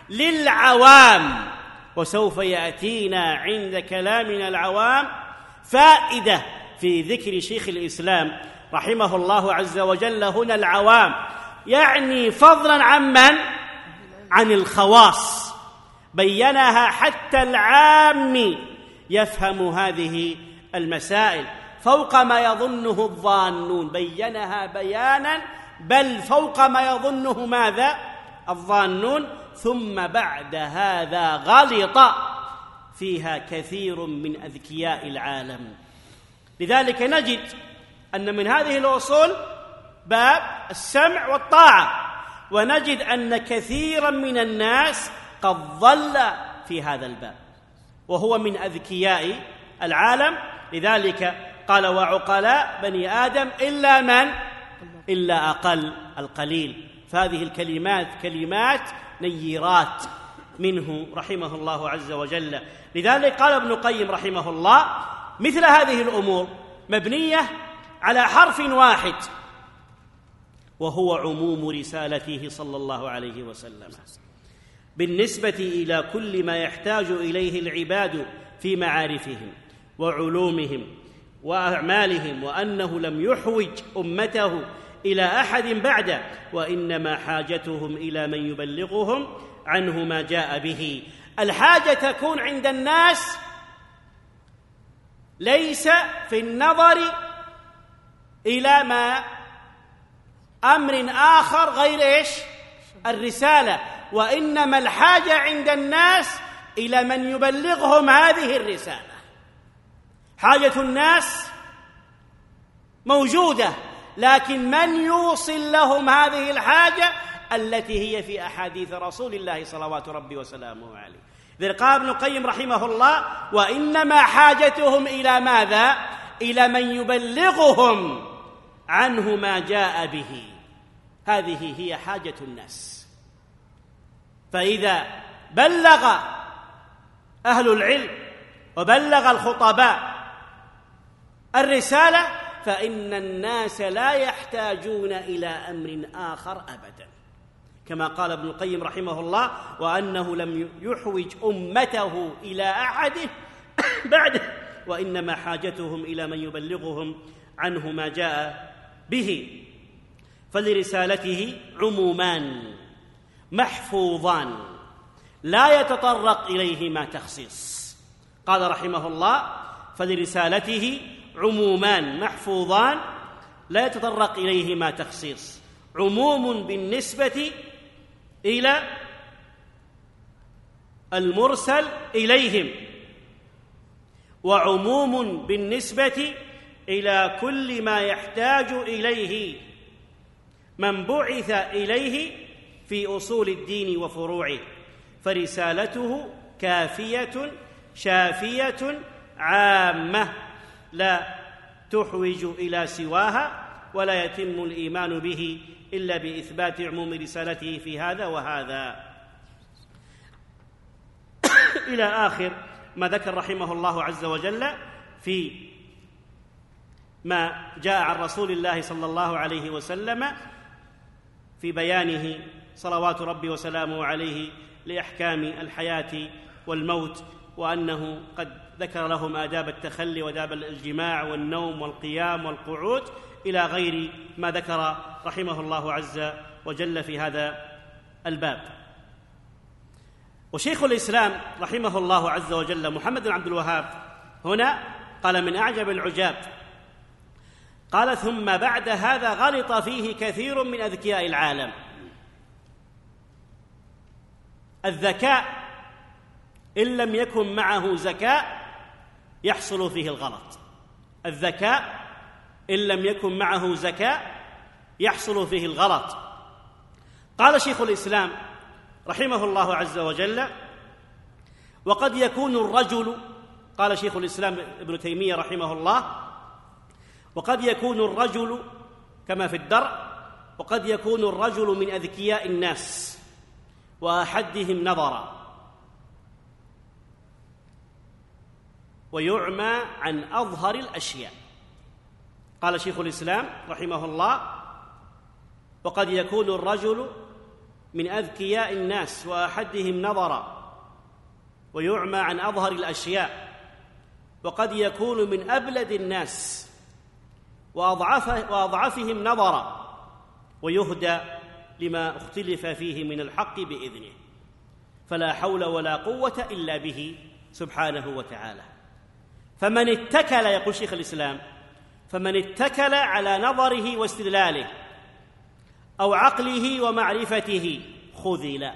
للعوام، وسوف يأتينا عند كلامنا العوام فائدة في ذكر شيخ الإسلام رحمه الله عز وجل هنا العوام، يعني فضلا عمن عن الخواص، بينها حتى العام يفهم هذه المسائل فوق ما يظنه الظانون، بينها بيانا بل فوق ما يظنه ماذا؟ الظانون. ثم بعد هذا غلط فيها كثير من أذكياء العالم. لذلك نجد أن من هذه الأصول باب السمع والطاعة، ونجد أن كثيرا من الناس قد ضل في هذا الباب، وهو من أذكياء العالم. لذلك قال: وعقلاء بني آدم إلا من؟ إلا أقل القليل. فهذه الكلمات كلمات نيرات منه رحمه الله عز وجل. لذلك قال ابن القيم رحمه الله: مثل هذه الأمور مبنية على حرف واحد، وهو عموم رسالته صلى الله عليه وسلم بالنسبة إلى كل ما يحتاج إليه العباد في معارفهم وعلومهم وأعمالهم، وأنه لم يحوج أمته إلى أحد بعده، وإنما حاجتهم إلى من يبلغهم عنه ما جاء به. الحاجة تكون عند الناس ليس في النظر إلى ما أمر آخر غير الرسالة، وإنما الحاجة عند الناس إلى من يبلغهم هذه الرسالة. حاجة الناس موجودة، لكن من يوصل لهم هذه الحاجة التي هي في أحاديث رسول الله صلوات ربي وسلامه عليه. ذي قال ابن القيم رحمه الله: وإنما حاجتهم إلى ماذا؟ إلى من يبلغهم عنه ما جاء به. هذه هي حاجة الناس. فإذا بلغ أهل العلم وبلغ الخطباء الرسالة فإن الناس لا يحتاجون إلى أمر آخر أبدا، كما قال ابن القيم رحمه الله: وأنه لم يحوج أمته إلى أحد بعده، وإنما حاجتهم إلى من يبلغهم عنه ما جاء به. فلرسالته عمومان محفوظان لا يتطرق إليهما تخصيص. قال رحمه الله: فلرسالته عمومان محفوظان لا يتطرق إليهما تخصيص، عموم بالنسبة إلى المرسل إليهم، وعموم بالنسبة إلى كل ما يحتاج إليه من بعث إليه في أصول الدين وفروعه. فرسالته كافية شافية عامة لا تحوج إلى سواها، ولا يتم الإيمان به إلا بإثبات عموم رسالته في هذا وهذا إلى آخر ما ذكر رحمه الله عز وجل في ما جاء عن رسول الله صلى الله عليه وسلم في بيانه صلوات ربي وسلامه عليه لأحكام الحياة والموت، وأنه قد ذكر لهم آداب التخلي وآداب الجماع والنوم والقيام والقعود إلى غير ما ذكر رحمه الله عز وجل في هذا الباب. وشيخ الإسلام رحمه الله عز وجل محمد بن عبد الوهاب هنا قال: من أعجب العجاب، قال: ثم بعد هذا غلط فيه كثير من أذكياء العالم. الذكاء إن لم يكن معه زكاء يحصل فيه الغلط. الذكاء إن لم يكن معه زكاء يحصل فيه الغلط. قال شيخ الإسلام رحمه الله عز وجل: وقد يكون الرجل، قال شيخ الإسلام ابن تيمية رحمه الله: وقد يكون الرجل كما في الدرء، وقد يكون الرجل من أذكياء الناس وأحدهم نظرا ويعمى عن أظهر الأشياء. قال شيخ الإسلام رحمه الله: وقد يكون الرجل من أذكياء الناس وأحدهم نظرا ويعمى عن أظهر الأشياء، وقد يكون من أبلد الناس وأضعفهم نظرا ويهدى لما اختلف فيه من الحق بإذنه، فلا حول ولا قوة إلا به سبحانه وتعالى. فمن اتكل، يقول شيخ الإسلام، فمن اتكل على نظره واستدلاله أو عقله ومعرفته خذل.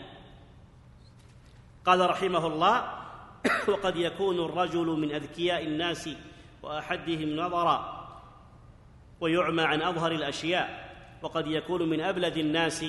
قال رحمه الله: وقد يكون الرجل من أذكياء الناس وأحدهم نظرا ويعمى عن أظهر الأشياء، وقد يكون من أبلد الناس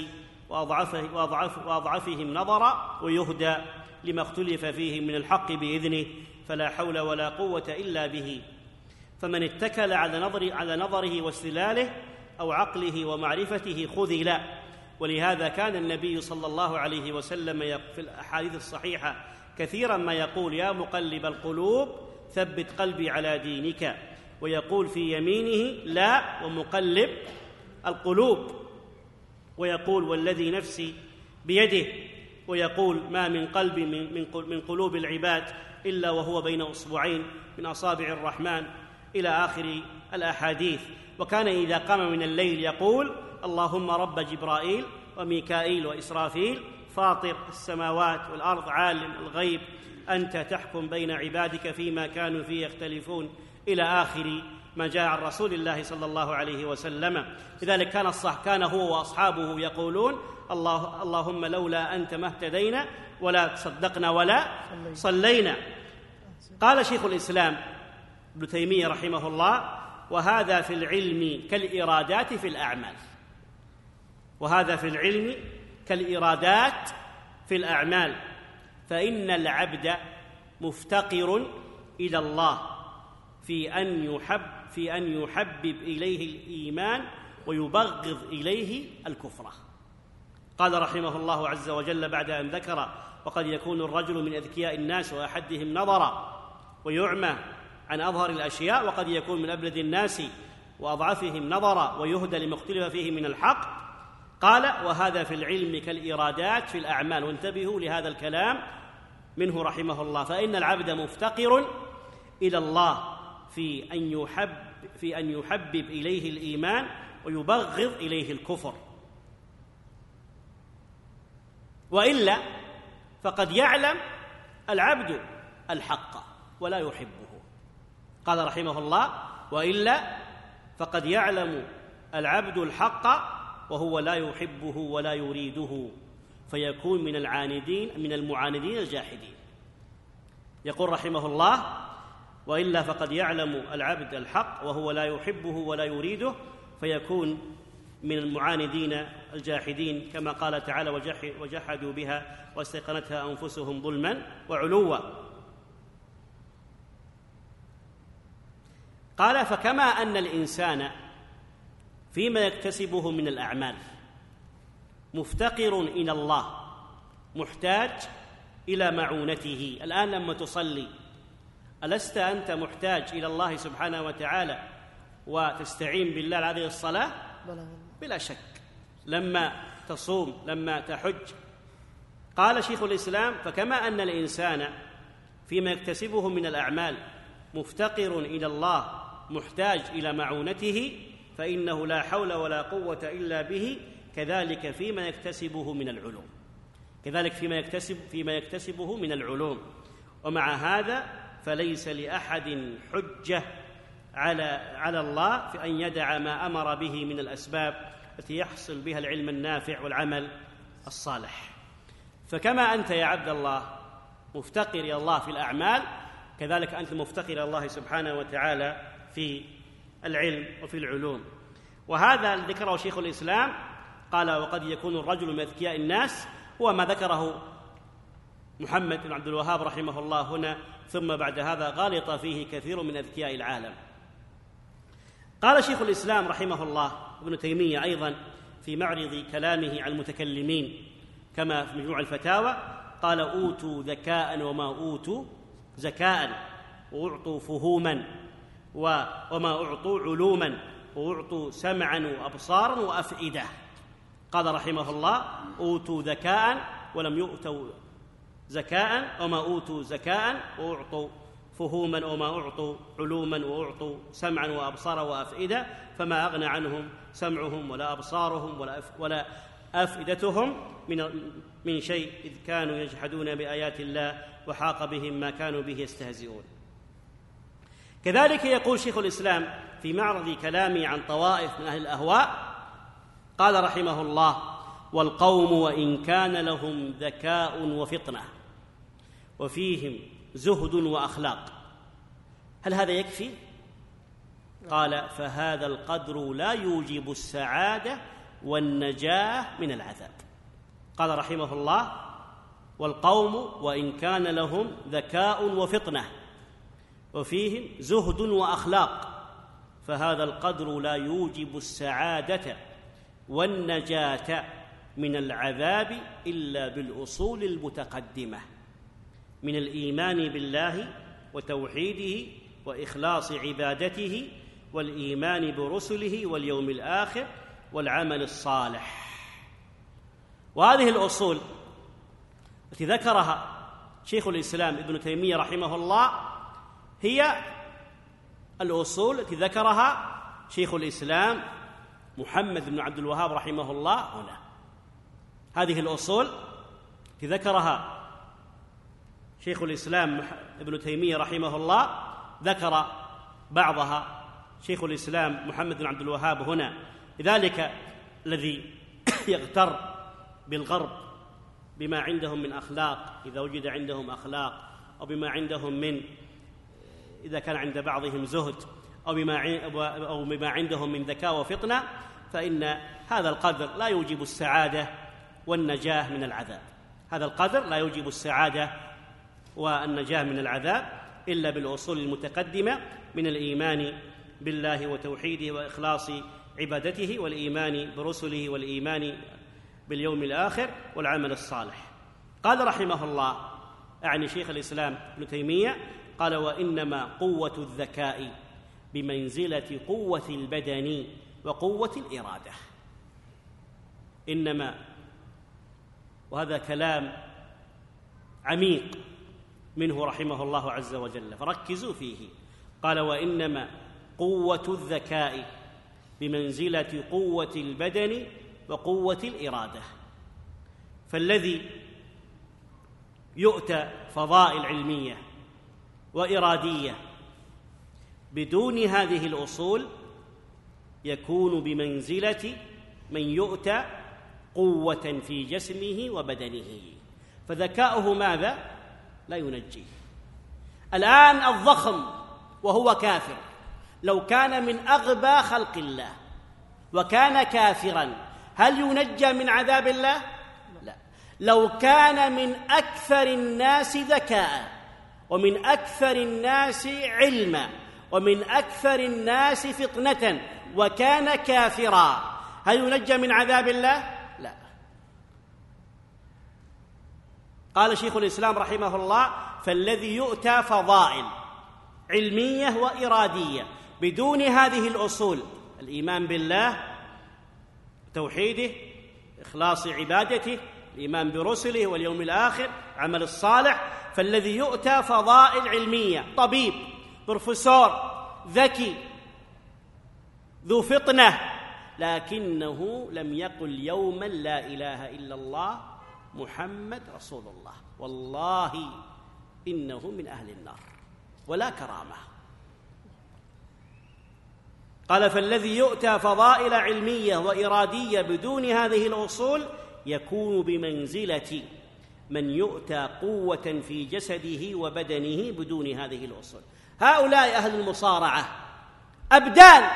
وأضعفهم نظرا ويهدى لما اختلف فيه من الحق بإذنه، فلا حول ولا قوة إلا به. فمن اتكل على نظره واستدلاله أو عقله ومعرفته خذل. ولهذا كان النبي صلى الله عليه وسلم في الأحاديث الصحيحة كثيرا ما يقول: يا مقلب القلوب ثبت قلبي على دينك، ويقول في يمينه: لا ومقلب القلوب، ويقول: والذي نفسي بيده، ويقول: ما من قلب من قلوب العباد إلا وهو بين أصبعين من أصابع الرحمن، إلى آخر الأحاديث. وكان إذا قام من الليل يقول: اللهم رب جبرائيل وميكائيل وإسرافيل فاطر السماوات والأرض عالم الغيب أنت تحكم بين عبادك فيما كانوا فيه يختلفون، إلى آخر ما جاء عن رسول الله صلى الله عليه وسلم. لذلك كان هو وأصحابه يقولون: اللهم لولا أنت ما اهتدينا ولا تصدقنا ولا صلينا. قال شيخ الإسلام ابن تيمية رحمه الله: وهذا في العلم كالإرادات في الأعمال. وهذا في العلم كالإرادات في الأعمال، فإن العبد مفتقر إلى الله في أن يحبب إليه الإيمان ويبغض إليه الكفر. قال رحمه الله عز وجل بعد أن ذكر: وقد يكون الرجل من أذكياء الناس وأحدهم نظرا ويعمى عن أظهر الأشياء، وقد يكون من أبلد الناس وأضعفهم نظرا ويهدى لما اختلف فيه من الحق. قال: وهذا في العلم كالإرادات في الأعمال. وانتبهوا لهذا الكلام منه رحمه الله: فإن العبد مفتقر إلى الله في أن يحبب إليه الإيمان ويبغض إليه الكفر، وإلا فقد يعلم العبد الحق ولا يحبه. قال رحمه الله: وإلا فقد يعلم العبد الحق وهو لا يحبه ولا يريده، فيكون من المعاندين الجاحدين. يقول رحمه الله: وإلا فقد يعلم العبد الحق وهو لا يحبه ولا يريده، فيكون من المعاندين الجاحدين، كما قال تعالى: وجحدوا بها واستيقنتها أنفسهم ظلما وعلوا. قال: فكما أن الإنسان فيما يكتسبه من الأعمال مفتقر إلى الله محتاج إلى معونته. الآن لما تصلي ألست أنت محتاج إلى الله سبحانه وتعالى وتستعين بالله على هذه الصلاة؟ بلا شك. لما تصوم، لما تحج. قال شيخ الإسلام: فكما أن الإنسان فيما يكتسبه من الأعمال مفتقر إلى الله محتاج إلى معونته، فإنه لا حول ولا قوة إلا به، كذلك فيما يكتسبه من العلوم، كذلك فيما يكتسبه من العلوم. ومع هذا فليس لأحد حجة على الله في أن يدع ما أمر به من الأسباب التي يحصل بها العلم النافع والعمل الصالح. فكما أنت يا عبد الله مفتقر إلى الله في الأعمال، كذلك أنت مفتقر إلى الله سبحانه وتعالى في العلم وفي العلوم. وهذا ذكره شيخ الإسلام، قال: وقد يكون الرجل من أذكياء الناس، هو ما ذكره محمد بن عبد الوهاب رحمه الله هنا، ثم بعد هذا غلط فيه كثير من أذكياء العالم. قال شيخ الإسلام رحمه الله ابن تيمية أيضا في معرض كلامه على المتكلمين كما في مجموع الفتاوى، قال: أوتوا ذكاء وما أوتوا زكاء، وأعطوا فهوما وما أعطوا علوما، وأعطوا سمعا وأبصارا وأفئدة. قال رحمه الله: أوتوا ذكاء ولم يؤتوا زكاء، وما أوتوا زكاء، وأعطوا فهوما وما أعطوا علوما، وأعطوا سمعا وأبصارا وأفئدة، فما أغنى عنهم سمعهم ولا أبصارهم ولا أفئدتهم من شيء، إذ كانوا يجحدون بآيات الله وحاق بهم ما كانوا به يستهزئون. كذلك يقول شيخ الإسلام في معرض كلامه عن طوائف من أهل الأهواء، قال رحمه الله: والقوم وإن كان لهم ذكاء وفطنة وفيهم زهد وأخلاق، هل هذا يكفي؟ قال: فهذا القدر لا يوجب السعادة والنجاة من العذاب. قال رحمه الله: والقوم وإن كان لهم ذكاء وفطنة وفيهم زهد وأخلاق، فهذا القدر لا يوجب السعادة والنجاة من العذاب إلا بالأصول المتقدمة من الإيمان بالله وتوحيده وإخلاص عبادته والإيمان برسله واليوم الآخر والعمل الصالح. وهذه الأصول التي ذكرها شيخ الإسلام ابن تيمية رحمه الله هي الأصول التي ذكرها شيخ الإسلام محمد بن عبد الوهاب رحمه الله هنا. هذه الأصول التي ذكرها شيخ الإسلام ابن تيمية رحمه الله ذكر بعضها شيخ الإسلام محمد بن عبد الوهاب هنا. لذلك الذي يغتر بالغرب بما عندهم من أخلاق، إذا وجد عندهم أخلاق، أو بما عندهم من، إذا كان عند بعضهم زهد، أو بما عندهم من ذكاء وفطنة، فإن هذا القدر لا يوجب السعادة والنجاة من العذاب. هذا القدر لا يوجب السعادة والنجاة من العذاب إلا بالأصول المتقدمة من الإيمان بالله وتوحيده وإخلاص عبادته والإيمان برسله والإيمان باليوم الآخر والعمل الصالح. قال رحمه الله، أعني شيخ الإسلام ابن تيمية، قال: وإنما قوة الذكاء بمنزلة قوة البدن وقوة الإرادة. إنما، وهذا كلام عميق منه رحمه الله عز وجل فركزوا فيه. قال: وإنما قوة الذكاء بمنزلة قوة البدن وقوة الإرادة. فالذي يؤتى فضائل علمية وإرادية بدون هذه الأصول يكون بمنزلة من يؤتى قوة في جسمه وبدنه، فذكاؤه ماذا؟ لا ينجيه. الآن الضخم وهو كافر لو كان من أغبى خلق الله وكان كافرا هل ينجى من عذاب الله؟ لا. لو كان من أكثر الناس ذكاء ومن أكثر الناس علما ومن أكثر الناس فطنة وكان كافرا هل ينجى من عذاب الله؟ لا. قال شيخ الإسلام رحمه الله: فالذي يؤتى فضائل علمية وإرادية بدون هذه الأصول، الإيمان بالله، توحيده، إخلاص عبادته، الإيمان برسله واليوم الآخر، عمل الصالح، فالذي يؤتى فضائل علمية، طبيب، بروفيسور، ذكي، ذو فطنة، لكنه لم يقل يوما لا إله إلا الله محمد رسول الله، والله إنه من أهل النار ولا كرامة. قال: فالذي يؤتى فضائل علمية وإرادية بدون هذه الأصول يكون بمنزلة من يؤتى قوة في جسده وبدنه بدون هذه الأصول. هؤلاء أهل المصارعة أبدان،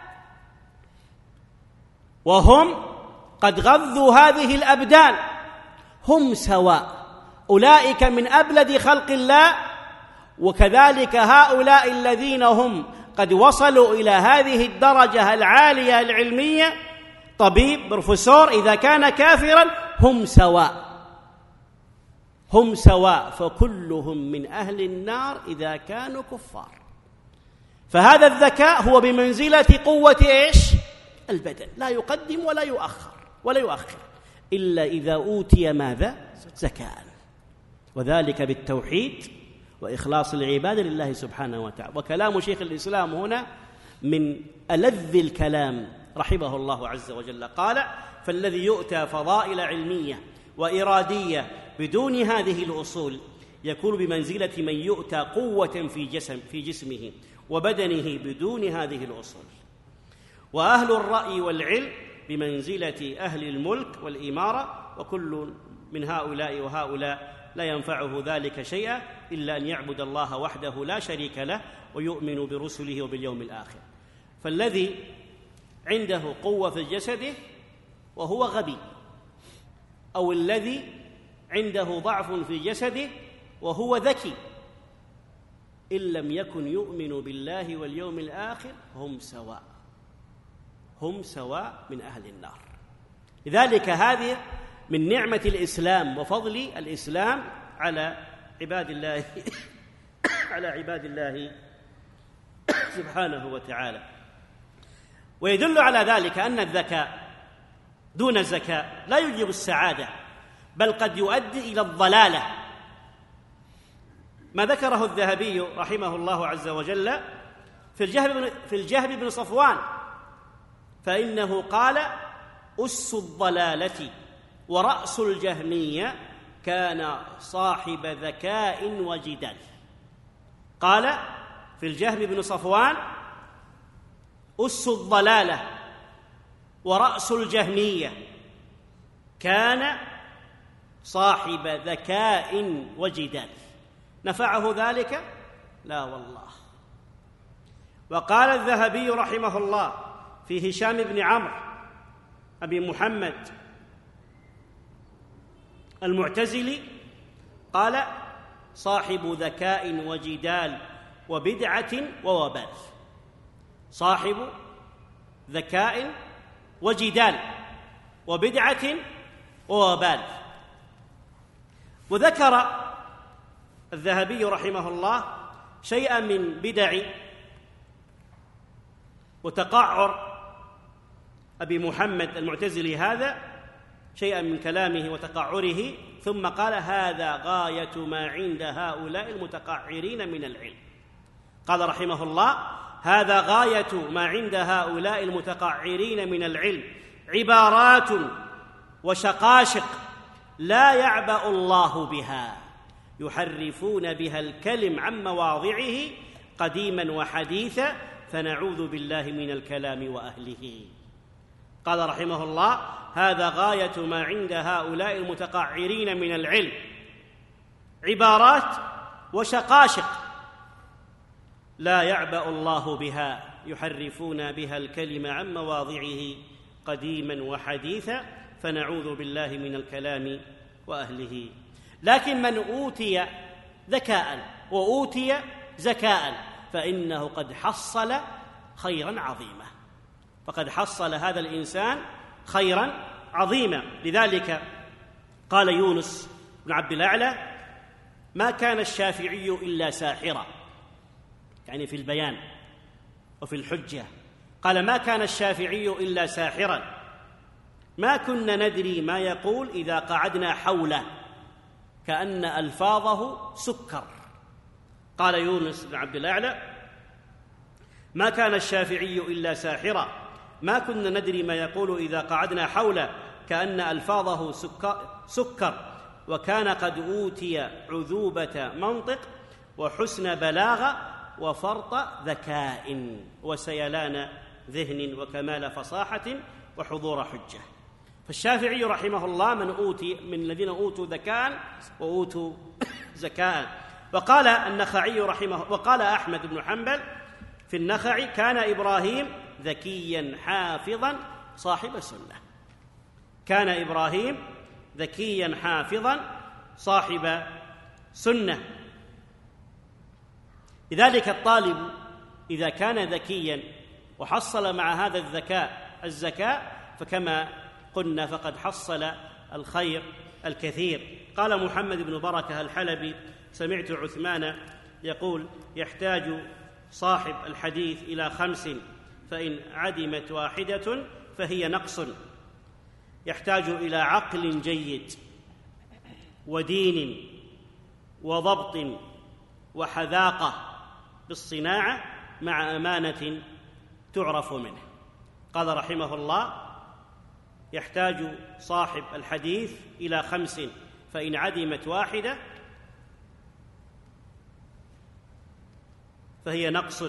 وهم قد غذوا هذه الأبدان، هم سواء، أولئك من أبلد خلق الله، وكذلك هؤلاء الذين هم قد وصلوا إلى هذه الدرجة العالية العلمية، طبيب، بروفيسور، إذا كان كافراً هم سواء، هم سواء، فكلهم من أهل النار إذا كانوا كفار. فهذا الذكاء هو بمنزلة قوة إيش؟ البدن، لا يقدم ولا يؤخر إلا إذا أوتي ماذا؟ زكاء، وذلك بالتوحيد وإخلاص العبادة لله سبحانه وتعالى. وكلام شيخ الإسلام هنا من ألذ الكلام رحمه الله عز وجل. قال: فالذي يؤتى فضائل علمية وإرادية بدون هذه الأصول يكون بمنزلة من يؤتى قوة في جسمه وبدنه بدون هذه الأصول. وأهل الرأي والعلم بمنزلة أهل الملك والإمارة، وكل من هؤلاء وهؤلاء لا ينفعه ذلك شيئا إلا أن يعبد الله وحده لا شريك له ويؤمن برسله وباليوم الآخر. فالذي عنده قوة في جسده وهو غبي، أو الذي عنده ضعف في جسده وهو ذكي، إن لم يكن يؤمن بالله واليوم الآخر هم سواء من أهل النار. لذلك هذه من نعمة الإسلام وفضل الإسلام على عباد الله سبحانه وتعالى. ويدل على ذلك أن الذكاء دون الزكاة لا يوجب السعادة، بل قد يؤدي إلى الضلالة. ما ذكره الذهبي رحمه الله عز وجل في الجهم بن صفوان، فإنه قال: أس الضلالة ورأس الجهمية كان صاحب ذكاء وجدال. قال في الجهم بن صفوان: أس الضلالة ورأس الجهمية كان صاحب ذكاء وجدال. نفعه ذلك؟ لا والله. وقال الذهبي رحمه الله في هشام بن عمرو أبي محمد المعتزلي، قال: صاحب ذكاء وجدال وبدعة ووبال. صاحب ذكاء وجدال وبدعة ووبال. وذكر الذهبي رحمه الله شيئا من بدع وتقعر أبي محمد المعتزلي هذا، شيئا من كلامه وتقعره، ثم قال: هذا غاية ما عند هؤلاء المتقعرين من العلم. قال رحمه الله: هذا غاية ما عند هؤلاء المتقعرين من العلم، عبارات وشقاشق لا يعبأ الله بها، يحرفون بها الكلم عن مواضعه قديما وحديثا، فنعوذ بالله من الكلام وأهله. قال رحمه الله: هذا غاية ما عند هؤلاء المتقعرين من العلم، عبارات وشقاشق لا يعبأ الله بها، يحرفون بها الكلم عن مواضعه قديما وحديثا، فنعوذ بالله من الكلام وأهله. لكن من أوتي ذكاء وأوتي زكاء فإنه قد حصل خيرا عظيما، فقد حصل هذا الإنسان خيرا عظيما. لذلك قال يونس بن عبد الأعلى: ما كان الشافعي إلا ساحرا، يعني في البيان وفي الحجة. قال: ما كان الشافعي إلا ساحرا، ما كنا ندري ما يقول إذا قعدنا حوله، كأن ألفاظه سكر. قال يونس بن عبد الأعلى: ما كان الشافعي إلا ساحرا، ما كنا ندري ما يقول إذا قعدنا حوله، كأن ألفاظه سكر، وكان قد أوتي عذوبة منطق وحسن بلاغة وفرط ذكاء وسيلان ذهن وكمال فصاحة وحضور حجة. فالشافعي رحمه الله من الذين أوتوا ذكاء وأوتوا زكاء. وقال النخعي وقال أحمد بن حنبل في النخعي: كان إبراهيم ذكيا حافظا صاحب سنة. كان إبراهيم ذكيا حافظا صاحب سنة. لذلك الطالب إذا كان ذكيا وحصل مع هذا الزكاء فكما قلنا فقد حصل الخير الكثير. قال محمد بن بركة الحلبي: سمعت عثمان يقول: يحتاج صاحب الحديث إلى 5، فإن عدمت واحدة فهي نقص. يحتاج إلى عقل جيد ودين وضبط وحذاقة بالصناعة مع أمانة تعرف منه. قال رحمه الله: يحتاج صاحب الحديث إلى 5، فإن عدمت واحدة فهي نقص.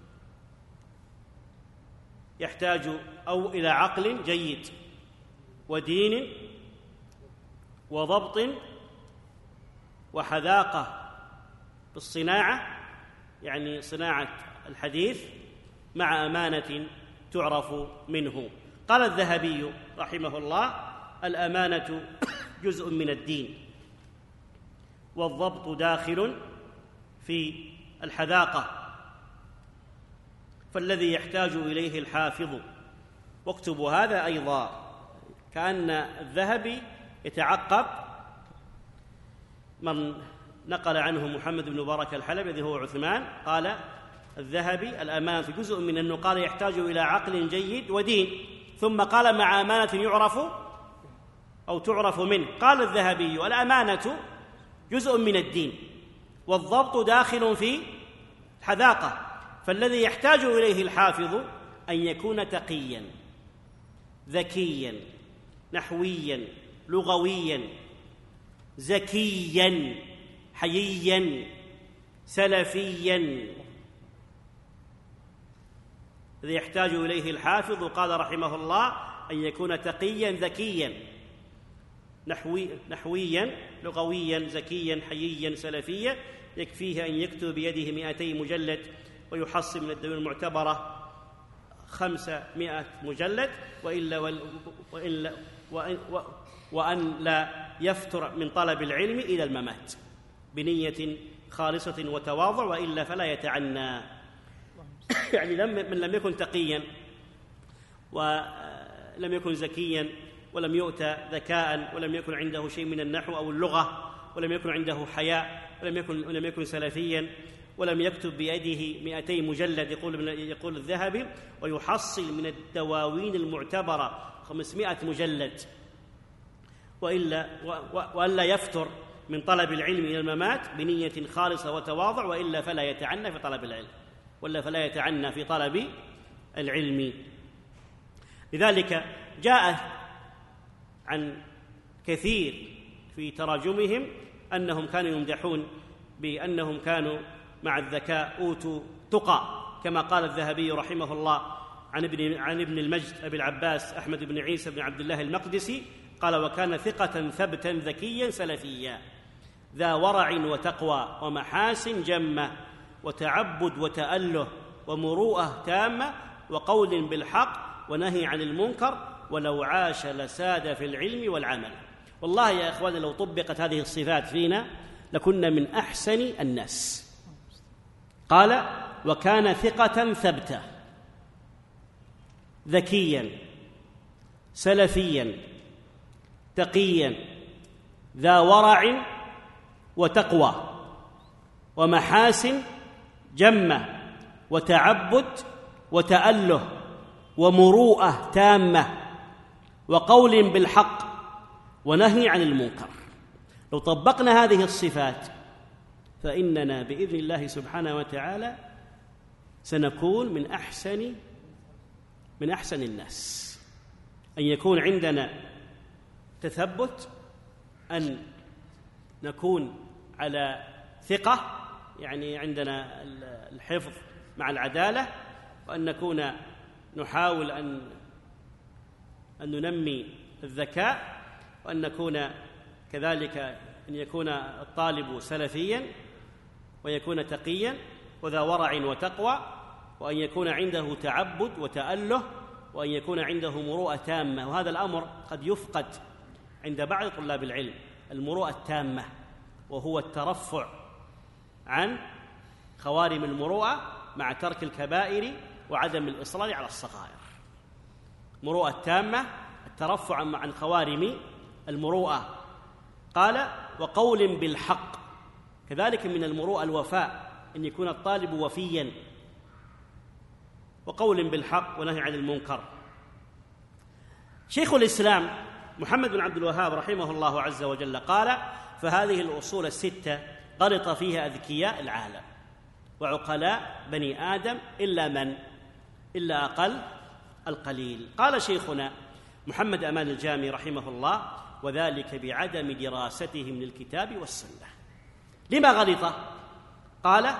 يحتاج إلى عقل جيد ودين وضبط وحذاقة بالصناعة، يعني صناعة الحديث، مع أمانة تعرف منه. قال الذهبي رحمه الله: الأمانة جزء من الدين، والضبط داخل في الحذاقة، فالذي يحتاج إليه الحافظ. واكتبوا هذا أيضا، كأن الذهبي يتعقب من نقل عنه محمد بن بركة الحلبي الذي هو عثمان. قال الذهبي: الأمانة جزء من أنه قال يحتاج إلى عقل جيد ودين، ثم قال مع أمانة يعرف أو تعرف منه. قال الذهبي: الأمانة جزء من الدين، والضبط داخل في الحذاقة، فالذي يحتاج إليه الحافظ أن يكون تقيا ذكيا نحويا لغويا زكيا حييا سلفيا. الذي يحتاج إليه الحافظ قال رحمه الله أن يكون تقيا ذكيا نحويا لغويا زكيا حييا سلفيا. يكفيه أن يكتب بيده 200 مجلد ويحصل من الدواوين المعتبرة 500 مجلد، وأن لا يفتر من طلب العلم إلى الممات بنية خالصة وتواضع، وإلا فلا يتعنى. يعني من لم يكن تقيا ولم يكن زكيا ولم يؤتى ذكاء ولم يكن عنده شيء من النحو أو اللغة ولم يكن عنده حياء ولم يكن سلفيا ولم يكتب بيده 200 مجلد يقول الذهبي، ويحصل من الدواوين المعتبرة 500 مجلد، وألا يفتر من طلب العلم إلى الممات بنية خالصة وتواضع، وإلا فلا يتعنى في طلب العلم، ولا فلا يتعنى في طلب العلم. لذلك جاء عن كثير في تراجمهم أنهم كانوا يمدحون بأنهم كانوا مع الذكاء أوتوا تقى، كما قال الذهبي رحمه الله عن ابن المجد أبي العباس أحمد بن عيسى بن عبد الله المقدسي قال: وكان ثقة ثبتا ذكيا سلفيا ذا ورع وتقوى ومحاسن جمة وتعبد وتأله ومروءة تامة وقول بالحق ونهي عن المنكر، ولو عاش لساد في العلم والعمل. والله يا إخواني لو طبقت هذه الصفات فينا لكنا من أحسن الناس. قال: وكان ثقة ثبتا ذكيا سلفيا تقيا ذا ورع وتقوى ومحاسن جمة وتعبد وتأله ومروءة تامة وقول بالحق ونهي عن المنكر. لو طبقنا هذه الصفات فإننا بإذن الله سبحانه وتعالى سنكون من أحسن من أحسن الناس، أن يكون عندنا تثبت، أن نكون على ثقة، يعني عندنا الحفظ مع العدالة، وأن نكون نحاول أن ننمي الذكاء، وأن نكون كذلك أن يكون الطالب سلفيا، ويكون تقيا وذا ورع وتقوى، وأن يكون عنده تعبد وتأله، وأن يكون عنده مروءة تامة. وهذا الأمر قد يفقد عند بعض طلاب العلم، المروءة التامة، وهو الترفع عن خوارم المروءة مع ترك الكبائر وعدم الإصرار على الصغائر. مروءة تامة، الترفع عن خوارم المروءة. قال: وقول بالحق، كذلك من المروءة الوفاء، أن يكون الطالب وفيا، وقول بالحق ونهي عن المنكر. شيخ الإسلام محمد بن عبد الوهاب رحمه الله عز وجل قال: فهذه الأصول الستة غلط فيها أذكياء العالم وعقلاء بني آدم إلا أقل القليل. قال شيخنا محمد أمان الجامي رحمه الله: وذلك بعدم دراستهم للكتاب والسنة. لما غلط؟ قال: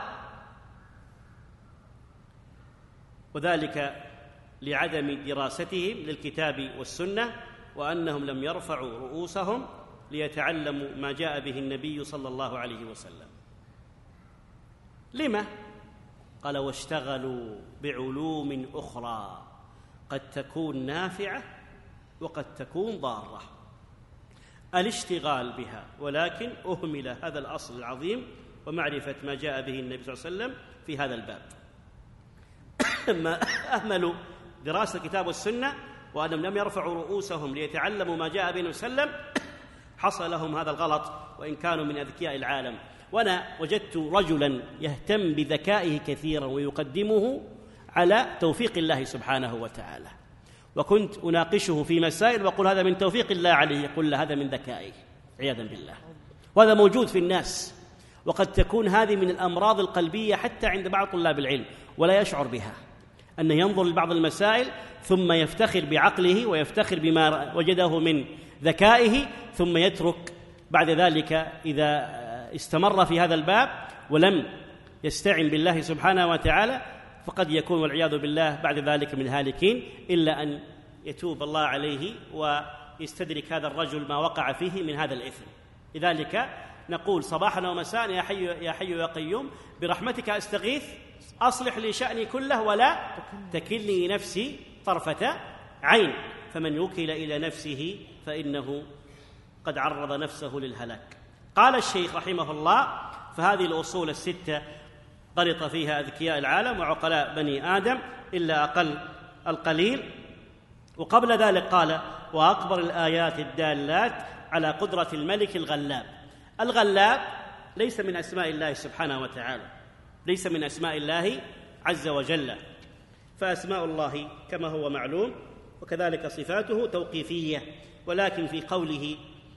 وذلك لعدم دراستهم للكتاب والسنة، وأنهم لم يرفعوا رؤوسهم ليتعلموا ما جاء به النبي صلى الله عليه وسلم. لما؟ قال: واشتغلوا بعلوم أخرى قد تكون نافعة وقد تكون ضارة. الاشتغال بها، ولكن أهمل هذا الأصل العظيم ومعرفة ما جاء به النبي صلى الله عليه وسلم في هذا الباب. لما أهملوا دراسة الكتاب والسنة وأنهم لم يرفعوا رؤوسهم ليتعلموا ما جاء به النبي صلى الله عليه وسلم، حصل لهم هذا الغلط، وإن كانوا من أذكياء العالم. وأنا وجدت رجلا يهتم بذكائه كثيرا ويقدمه على توفيق الله سبحانه وتعالى، وكنت أناقشه في مسائل وأقول هذا من توفيق الله عليه، يقول لا، هذا من ذكائه، عياذا بالله. وهذا موجود في الناس، وقد تكون هذه من الأمراض القلبية حتى عند بعض طلاب العلم ولا يشعر بها، أنه ينظر لبعض المسائل ثم يفتخر بعقله ويفتخر بما وجده من ذكائه، ثم يترك بعد ذلك إذا استمر في هذا الباب ولم يستعن بالله سبحانه وتعالى، فقد يكون والعياذ بالله بعد ذلك من الهالكين، إلا أن يتوب الله عليه ويستدرك هذا الرجل ما وقع فيه من هذا الإثم. لذلك نقول صباحا ومساء: يا حي يا قيوم برحمتك أستغيث، أصلح لي شأني كله ولا تكلني نفسي طرفة عين، فمن وكل إلى نفسه فإنه قد عرض نفسه للهلاك. قال الشيخ رحمه الله: فهذه الأصول الستة غلط فيها أذكياء العالم وعقلاء بني آدم إلا أقل القليل. وقبل ذلك قال: وأكبر الآيات الدالات على قدرة الملك الغلاب. الغلاب ليس من أسماء الله سبحانه وتعالى، ليس من أسماء الله عز وجل، فأسماء الله كما هو معلوم، وكذلك صفاته توقيفية. ولكن في قوله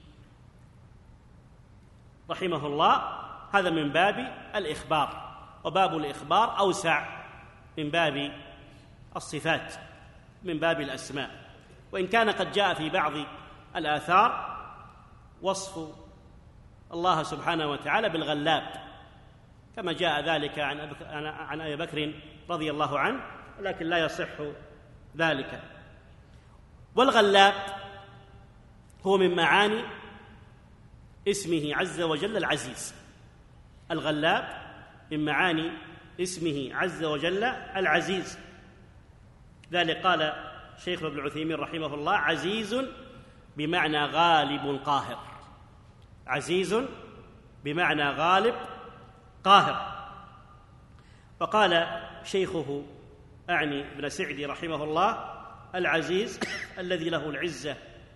رحمه الله هذا من باب الإخبار، وباب الإخبار أوسع من باب الصفات، من باب الأسماء، وإن كان قد جاء في بعض الآثار وصف الله سبحانه وتعالى بالغلاب، كما جاء ذلك عن أبي بكر رضي الله عنه، لكن لا يصح ذلك. والغلاب هو من معاني اسمه عز وجل العزيز. الغلاب من معاني اسمه عز وجل العزيز. ذلك قال شيخ ابن عثيمين رحمه الله: عزيز بمعنى غالب قاهر. عزيز بمعنى غالب قاهر. وقال شيخه أعني ابن سعدي رحمه الله: العزيز الذي له العزة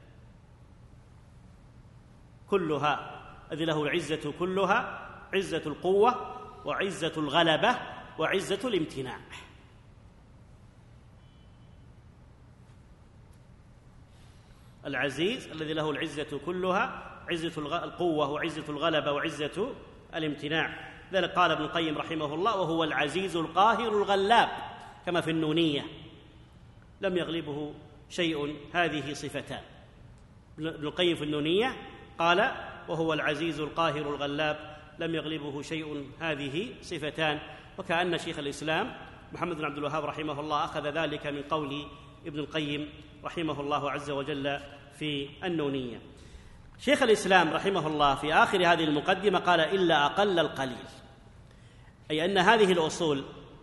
كلها، الذي له العزة كلها، عزة القوة وعزة الغلبة وعزة الامتناع. العزيز الذي له العزة كلها، عزة القوة وعزة الغلبة وعزة الامتناع. ذلك قال ابن القيم رحمه الله: وهو العزيز القاهر الغلاب، كما في النونية. لم يغلبه شيء، هذه صفتان. ابن القيم في النونية قال: وهو العزيز القاهر الغلاب لم يغلبه شيء، هذه صفتان. وكأن شيخ الإسلام محمد بن عبد الوهاب رحمه الله أخذ ذلك من قول ابن القيم رحمه الله عز وجل في النونية. شيخ الإسلام رحمه الله في آخر هذه المقدمة قال: إلا أقل القليل، أي أن هذه الأصول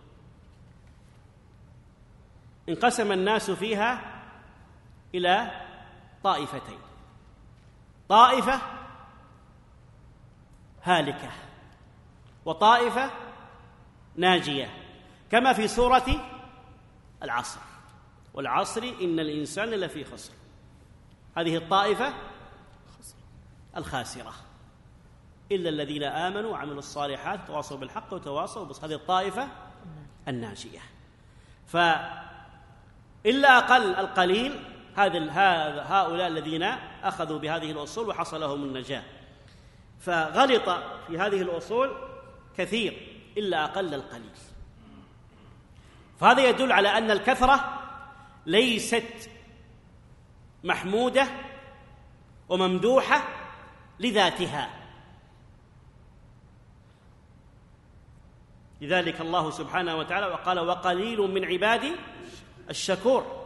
انقسم الناس فيها إلى طائفتين: طائفة هالكة وطائفة ناجية، كما في سورة العصر: والعصر إن الإنسان لفي خسر. هذه الطائفة الخاسرة، إلا الذين آمنوا وعملوا الصالحات تواصوا بالحق وتواصوا بالصبر. هذه الطائفة الناجية. فإلا أقل القليل هؤلاء الذين أخذوا بهذه الأصول وحصل لهم النجاة. فغلط في هذه الأصول كثير، إلا أقل القليل. فهذا يدل على أن الكثرة ليست محمودة وممدوحة لذاتها. لذلك الله سبحانه وتعالى وقال: وقليل من عبادي الشكور.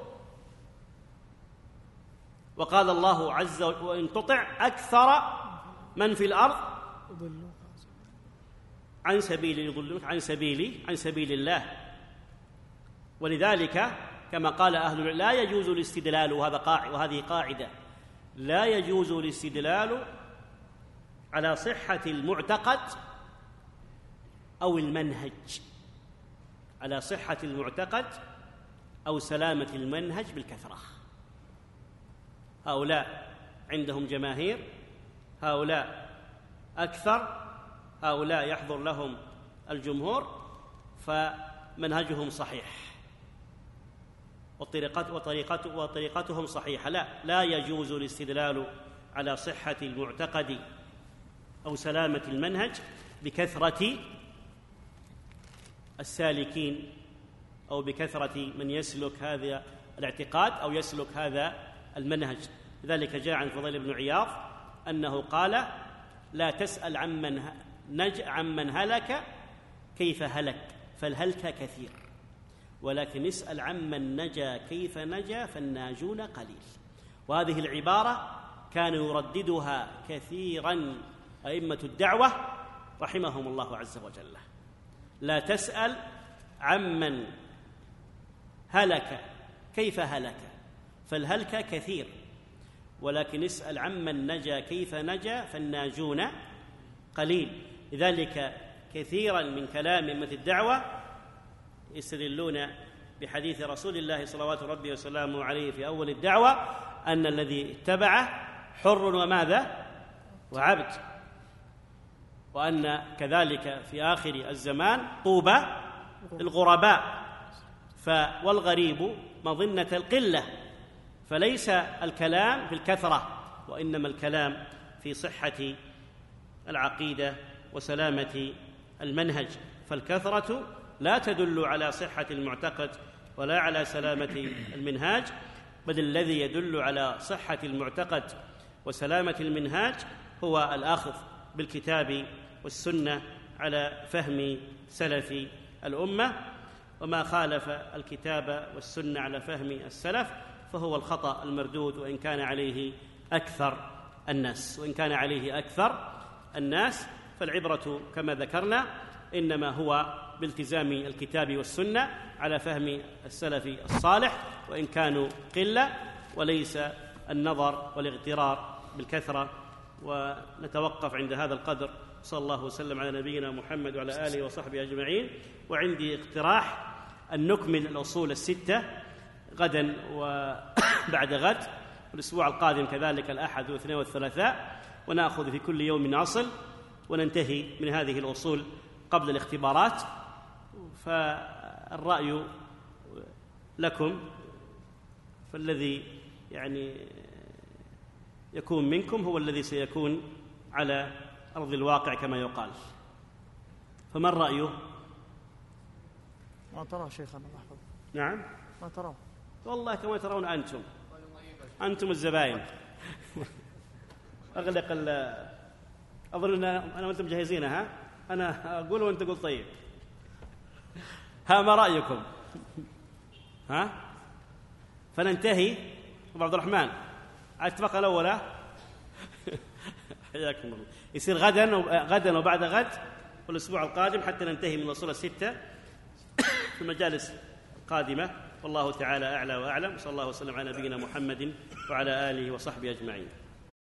وقال الله عز وجل: وإن تطع أكثر من في الأرض عن سبيل يضلوك عن سبيل الله. ولذلك كما قال أهل العلم: لا يجوز الاستدلال، وهذه قاعدة، لا يجوز الاستدلال على صحة المعتقد أو المنهج، على صحة المعتقد أو سلامة المنهج بالكثرة. هؤلاء عندهم جماهير، هؤلاء أكثر، هؤلاء يحضر لهم الجمهور، فمنهجهم صحيح وطريقتهم صحيحة. لا يجوز الاستدلال على صحة المعتقد أو سلامة المنهج بكثرة السالكين أو بكثرة من يسلك هذا الاعتقاد أو يسلك هذا المنهج. لذلك جاء عن فضيل بن عياض أنه قال: لا تسأل عمن هلك كيف هلك، فالهلك كثير، ولكن اسأل عمن نجا كيف نجا، فالناجون قليل. وهذه العبارة كان يرددها كثيرا أئمة الدعوة رحمهم الله عز وجل: لا تسأل عمن هلك كيف هلك، فالهلك كثير، ولكن اسأل عمن نجا كيف نجا، فالناجون قليل. لذلك كثيرا من كلام أئمة الدعوة يستدلون بحديث رسول الله صلوات ربي وسلامه عليه في أول الدعوة: أن الذي اتبعه حر وماذا؟ وعبد. وأن كذلك في آخر الزمان طوبى الغرباء، والغريب مظنة القلة. فليس الكلام في الكثرة، وإنما الكلام في صحة العقيدة وسلامة المنهج. فالكثرة لا تدل على صحة المعتقد ولا على سلامة المنهاج، بل الذي يدل على صحة المعتقد وسلامة المنهاج هو الأخذ بالكتاب والسنة على فهم سلف الأمة. وما خالف الكتاب والسنة على فهم السلف فهو الخطأ المردود، وإن كان عليه أكثر الناس. فالعبرة كما ذكرنا إنما هو بالتزام الكتاب والسنة على فهم السلف الصالح، وإن كانوا قلة، وليس النظر والاغترار بالكثرة. ونتوقف عند هذا القدر. صلى الله وسلم على نبينا محمد وعلى آله وصحبه أجمعين. وعندي اقتراح أن نكمل الأصول الستة غدا وبعد غد، والأسبوع القادم كذلك الأحد والاثنين والثلاثاء، ونأخذ في كل يوم أصل، وننتهي من هذه الأصول قبل الاختبارات. فالرأي لكم، فالذي يكون منكم هو الذي سيكون على أرض الواقع كما يقال. فما الرأي؟ ما ترى شيخنا الله يحفظك. نعم، ما ترى؟ والله كما ترون أنتم الزبائن. أغلق أظن أنا وأنتم جاهزين. ها أنا أقول وأنت قل طيب. ها ما رأيكم؟ ها فننتهي. أبو عبد الرحمن اتفق الأول. حياكم الله. يصير غدا وبعد غد والأسبوع القادم حتى ننتهي من الأصول الستة في المجالس القادمة. والله تعالى أعلى وأعلم. صلى الله وسلم على نبينا محمد وعلى آله وصحبه أجمعين.